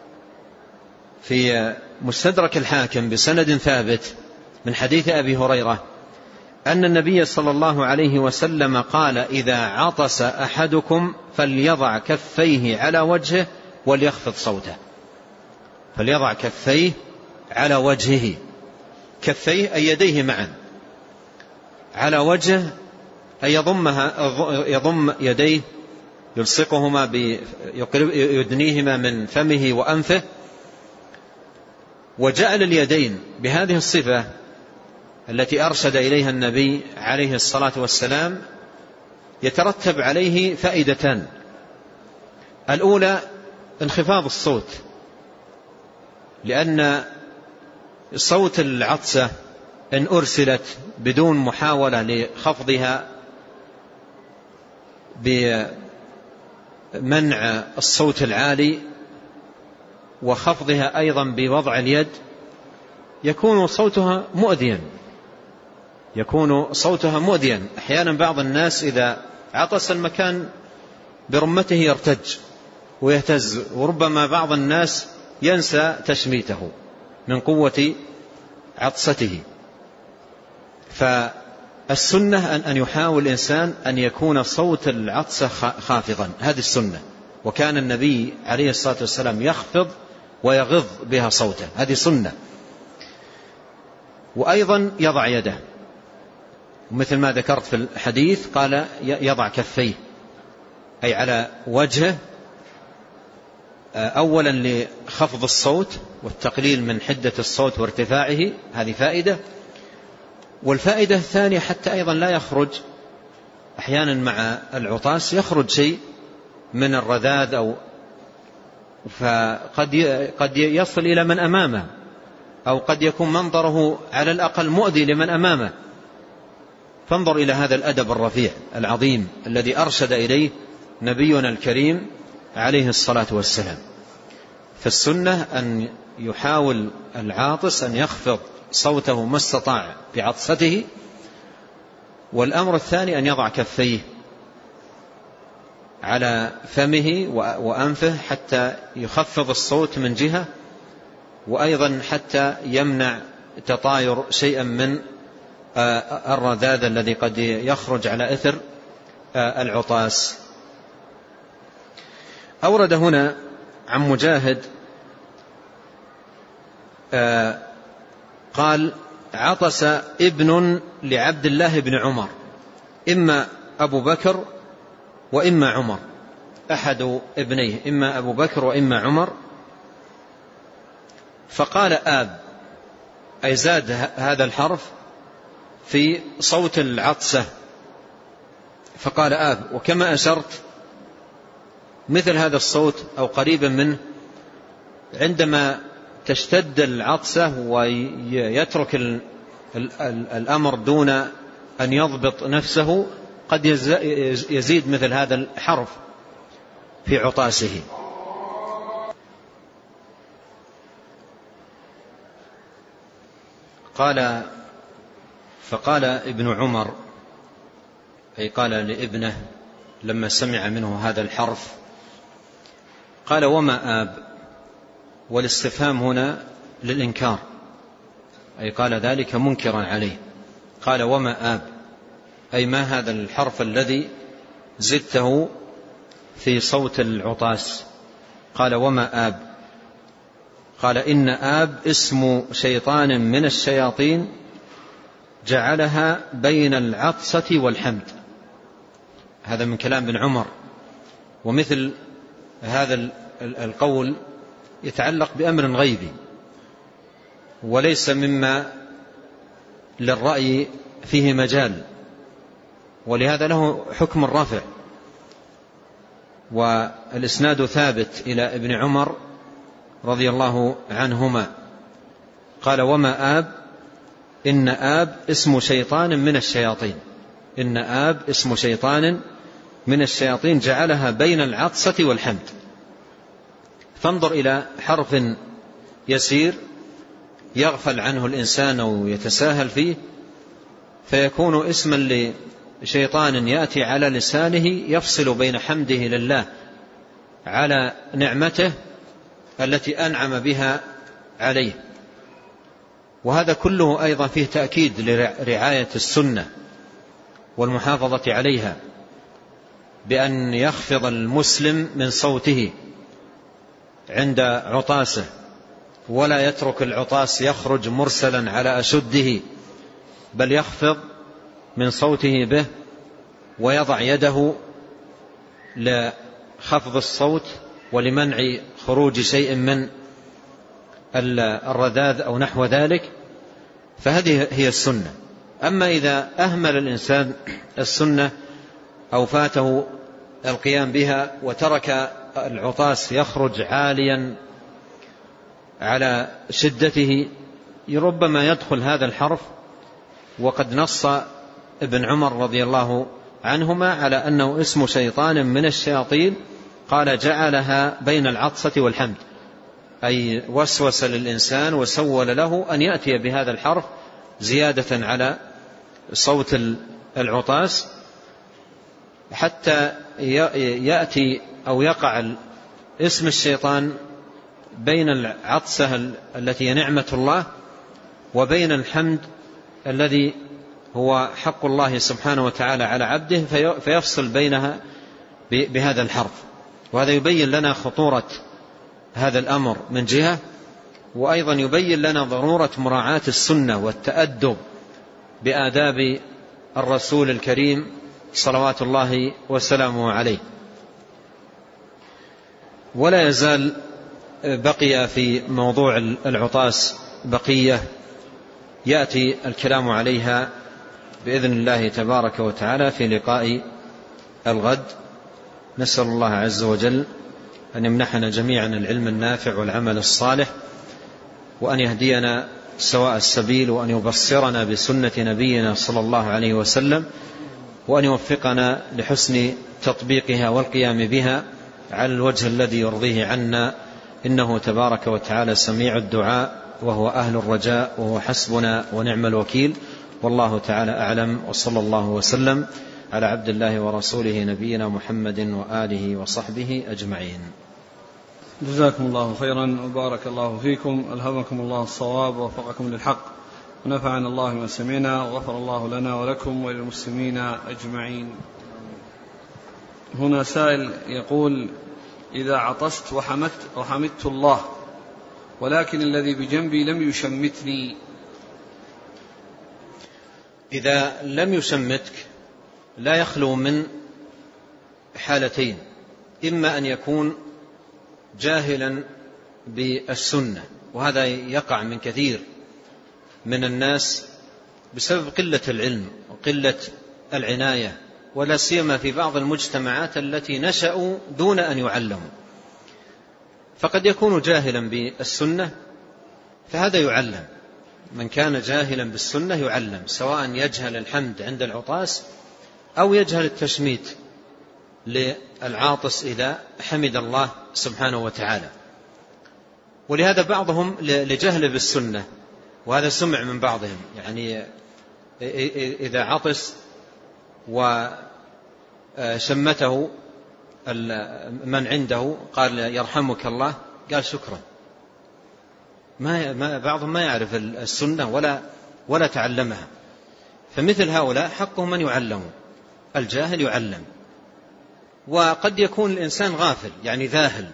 في مستدرك الحاكم بسند ثابت من حديث أبي هريرة أن النبي صلى الله عليه وسلم قال: إذا عطس أحدكم فليضع كفيه على وجهه وليخفض صوته. فليضع كفيه على وجهه، كفيه أي يديه معا، على وجهه أي يضمها يضم يديه يلصقهما يدنيهما من فمه وأنفه. وجعل اليدين بهذه الصفة التي أرشد إليها النبي عليه الصلاة والسلام يترتب عليه فائدتان: الأولى انخفاض الصوت، لأن صوت العطسة إن أرسلت بدون محاولة لخفضها بمنع الصوت العالي وخفضها أيضا بوضع اليد، يكون صوتها مؤذيا، يكون صوتها مؤذيا. أحيانا بعض الناس إذا عطس المكان برمته يرتج ويهتز، وربما بعض الناس ينسى تشميته من قوة عطسته. فالسنة أن يحاول الإنسان أن يكون صوت العطسة خافضا، هذه السنة. وكان النبي عليه الصلاة والسلام يخفض ويغض بها صوته، هذه سنة. وأيضا يضع يده، مثل ما ذكرت في الحديث قال يضع كفيه أي على وجهه، أولا لخفض الصوت والتقليل من حدة الصوت وارتفاعه، هذه فائدة. والفائدة الثانية حتى أيضا لا يخرج أحيانا مع العطاس يخرج شيء من الرذاذ، أو فقد قد يصل إلى من أمامه، أو قد يكون منظره على الأقل مؤذي لمن أمامه. فانظر إلى هذا الأدب الرفيع العظيم الذي أرشد إليه نبينا الكريم عليه الصلاة والسلام. فالسنة أن يحاول العاطس أن يخفض صوته ما استطاع بعطسته. والأمر الثاني أن يضع كفيه على فمه وأنفه حتى يخفض الصوت من جهة، وأيضا حتى يمنع تطاير شيئا من الرذاذ الذي قد يخرج على إثر العطاس. أورد هنا عن مجاهد قال: عطس ابن لعبد الله بن عمر، إما أبو بكر وإما عمر، أحد ابنيه إما أبو بكر وإما عمر، فقال آب، أي زاد هذا الحرف في صوت العطسة فقال آب. وكما أشرت مثل هذا الصوت أو قريبا منه عندما تشتد العطسة ويترك الأمر دون أن يضبط نفسه قد يزيد مثل هذا الحرف في عطاسه. قال فقال ابن عمر، أي قال لابنه لما سمع منه هذا الحرف، قال وما آب؟ والاستفهام هنا للإنكار، أي قال ذلك منكرا عليه. قال وما آب؟ أي ما هذا الحرف الذي زدته في صوت العطاس؟ قال وما آب؟ قال إن آب اسم شيطان من الشياطين جعلها بين العطسة والحمد. هذا من كلام ابن عمر. ومثل هذا القول يتعلق بأمر غيبي وليس مما للرأي فيه مجال، ولهذا له حكم الرفع، والإسناد ثابت إلى ابن عمر رضي الله عنهما. قال وما آب؟ إن آب اسم شيطان من الشياطين، إن آب اسم شيطان من الشياطين جعلها بين العطسة والحمد. فانظر إلى حرف يسير يغفل عنه الإنسان أو يتساهل فيه فيكون اسما لشيطان يأتي على لسانه يفصل بين حمده لله على نعمته التي أنعم بها عليه. وهذا كله أيضا فيه تأكيد لرعاية السنة والمحافظة عليها، بأن يخفض المسلم من صوته عند عطاسه، ولا يترك العطاس يخرج مرسلا على أشده، بل يخفض من صوته به ويضع يده لخفض الصوت ولمنع خروج شيء من الرذاذ أو نحو ذلك. فهذه هي السنة. أما إذا أهمل الإنسان السنة أو فاته القيام بها وترك العطاس يخرج عاليا على شدته، ربما يدخل هذا الحرف. وقد نص ابن عمر رضي الله عنهما على أنه اسم شيطان من الشياطين، قال جعلها بين العطسة والحمد، أي وسوس للإنسان وسول له أن يأتي بهذا الحرف زيادة على صوت العطاس حتى يأتي أو يقع اسم الشيطان بين العطسة التي نعمة الله وبين الحمد الذي هو حق الله سبحانه وتعالى على عبده، فيفصل بينها بهذا الحرف. وهذا يبين لنا خطورة هذا الأمر من جهة، وأيضا يبين لنا ضرورة مراعاة السنة والتأدب بآداب الرسول الكريم صلوات الله وسلامه عليه. ولا يزال بقي في موضوع العطاس بقية يأتي الكلام عليها بإذن الله تبارك وتعالى في لقاء الغد. نسأل الله عز وجل أن يمنحنا جميعا العلم النافع والعمل الصالح، وأن يهدينا سواء السبيل، وأن يبصرنا بسنة نبينا صلى الله عليه وسلم، وأن يوفقنا لحسن تطبيقها والقيام بها على الوجه الذي يرضيه عنا، إنه تبارك وتعالى سميع الدعاء وهو أهل الرجاء وهو حسبنا ونعم الوكيل. والله تعالى أعلم، وصلى الله وسلم على عبد الله ورسوله نبينا محمد وآله وصحبه أجمعين. جزاكم الله خيرا وبارك الله فيكم، ألهمكم الله الصواب ووفقكم للحق، ونفعنا الله ما سمعنا، وغفر الله لنا ولكم وللمسلمين أجمعين. هنا سائل يقول: إذا عطست وحمدت, وحمدت الله ولكن الذي بجنبي لم يشمتني. إذا لم يشمتك لا يخلو من حالتين: إما أن يكون جاهلا بالسنة، وهذا يقع من كثير من الناس بسبب قلة العلم وقلة العناية، ولا سيما في بعض المجتمعات التي نشأوا دون أن يعلموا. فقد يكون جاهلا بالسنة فهذا يعلم، من كان جاهلا بالسنة يعلم، سواء يجهل الحمد عند العطاس أو يجهل التشميت للعاطس إذا حمد الله سبحانه وتعالى. ولهذا بعضهم لجهل بالسنة، وهذا سمع من بعضهم، يعني إذا عطس وشمته من عنده قال يرحمك الله قال شكرا. ما بعضهم ما يعرف السنة ولا ولا تعلمها. فمثل هؤلاء حقهم من يعلموا، الجاهل يعلم. وقد يكون الإنسان غافل يعني ذاهل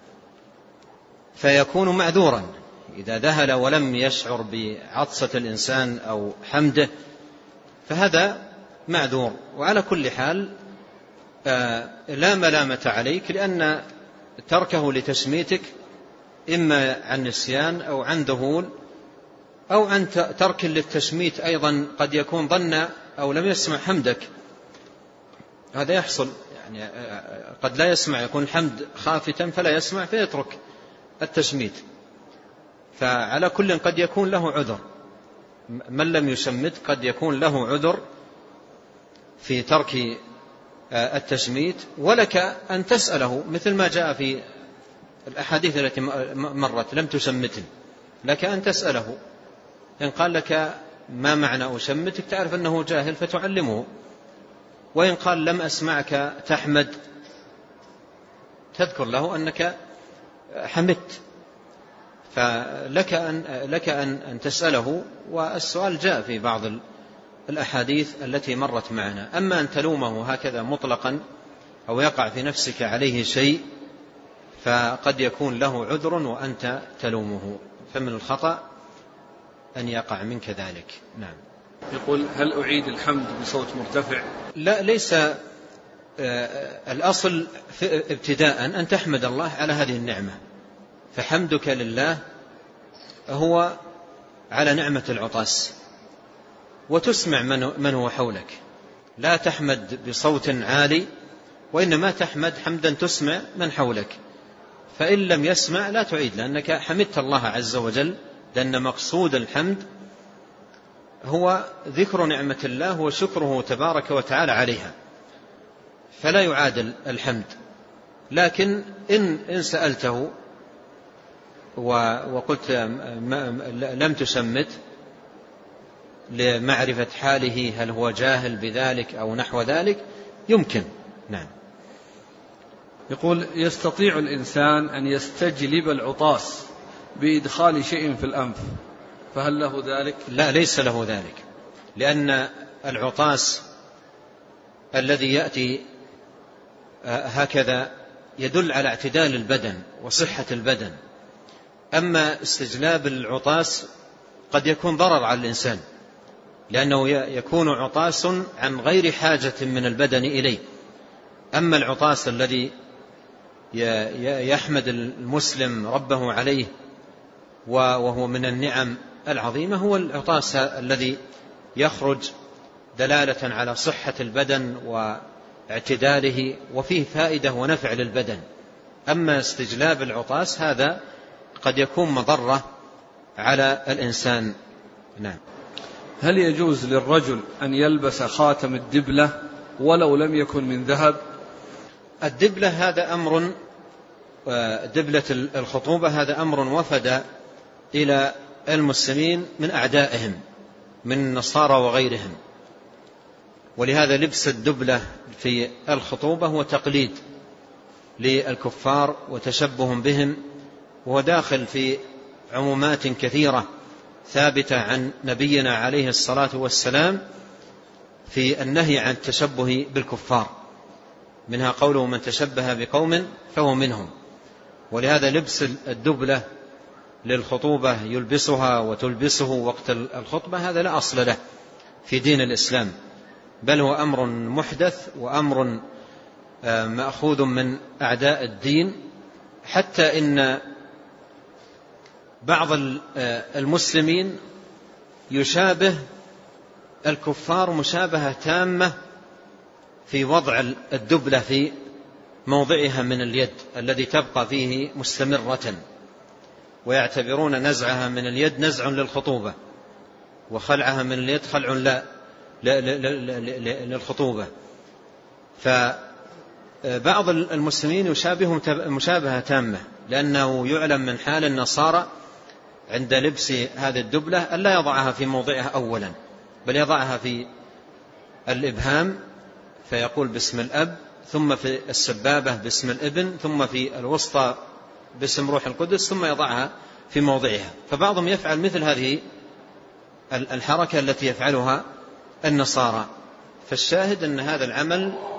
فيكون معذورا، إذا ذهل ولم يشعر بعطسة الإنسان أو حمده فهذا معذور. وعلى كل حال لا ملامة عليك، لأن تركه لتشميتك إما عن نسيان أو عن ذهول أو عن ترك للتشميت أيضا، قد يكون ظن أو لم يسمع حمدك، هذا يحصل، يعني قد لا يسمع، يكون الحمد خافتا فلا يسمع فيترك التشميت. فعلى كل قد يكون له عذر، من لم يشمت قد يكون له عذر في ترك التشميت، ولك أن تسأله مثل ما جاء في الأحاديث التي مرت لم تشمتن، لك أن تسأله، إن قال لك ما معنى أشمتك تعرف أنه جاهل فتعلمه، وإن قال لم أسمعك تحمد تذكر له أنك حمدت، فلك أن, لك أن, أن تسأله. والسؤال جاء في بعض الأحاديث التي مرت معنا. أما أن تلومه هكذا مطلقا أو يقع في نفسك عليه شيء فقد يكون له عذر وأنت تلومه، فمن الخطأ أن يقع منك ذلك. نعم. يقول هل أعيد الحمد بصوت مرتفع؟ لا، ليس الأصل ابتداء أن تحمد الله على هذه النعمة، فحمدك لله هو على نعمة العطاس، وتسمع من هو حولك، لا تحمد بصوت عالي، وإنما تحمد حمدا تسمع من حولك. فإن لم يسمع لا تعيد، لأنك حمدت الله عز وجل، لأن مقصود الحمد هو ذكر نعمة الله وشكره تبارك وتعالى عليها، فلا يعادل الحمد. لكن إن, إن سألته وقلت لم تشمت لمعرفة حاله هل هو جاهل بذلك أو نحو ذلك يمكن. نعم. يقول يستطيع الإنسان أن يستجلب العطاس بإدخال شيء في الأنف، فهل له ذلك؟ لا، ليس له ذلك، لأن العطاس الذي يأتي هكذا يدل على اعتدال البدن وصحة البدن. أما استجلاب العطاس قد يكون ضرر على الإنسان، لأنه يكون عطاس عن غير حاجة من البدن إليه. أما العطاس الذي يحمد المسلم ربه عليه وهو من النعم العظيمة هو العطاس الذي يخرج دلالة على صحة البدن واعتداله وفيه فائدة ونفع للبدن. أما استجلاب العطاس هذا قد يكون مضرة على الإنسان. نعم. هل يجوز للرجل أن يلبس خاتم الدبلة ولو لم يكن من ذهب؟ الدبلة هذا أمر، دبلة الخطوبة هذا أمر وفد إلى المسلمين من أعدائهم من النصارى وغيرهم، ولهذا لبس الدبلة في الخطوبة هو تقليد للكفار وتشبه بهم، وهو داخل في عمومات كثيرة ثابتة عن نبينا عليه الصلاة والسلام في النهي عن التشبه بالكفار، منها قوله من تشبه بقوم فهو منهم. ولهذا لبس الدبلة للخطوبة يلبسها وتلبسه وقت الخطبة هذا لا أصل له في دين الإسلام، بل هو أمر محدث وأمر مأخوذ من أعداء الدين، حتى إن بعض المسلمين يشابه الكفار مشابهة تامة في وضع الدبلة في موضعها من اليد الذي تبقى فيه مستمرة، ويعتبرون نزعها من اليد نزع للخطوبة، وخلعها من اليد خلع لا للخطوبة. فبعض المسلمين يشابههم مشابهة تامة، لأنه يعلم من حال النصارى عند لبس هذه الدبلة أن لا يضعها في موضعها أولا، بل يضعها في الإبهام فيقول باسم الأب، ثم في السبابة باسم الابن، ثم في الوسطى باسم روح القدس، ثم يضعها في موضعها. فبعضهم يفعل مثل هذه الحركة التي يفعلها النصارى. فالشاهد أن هذا العمل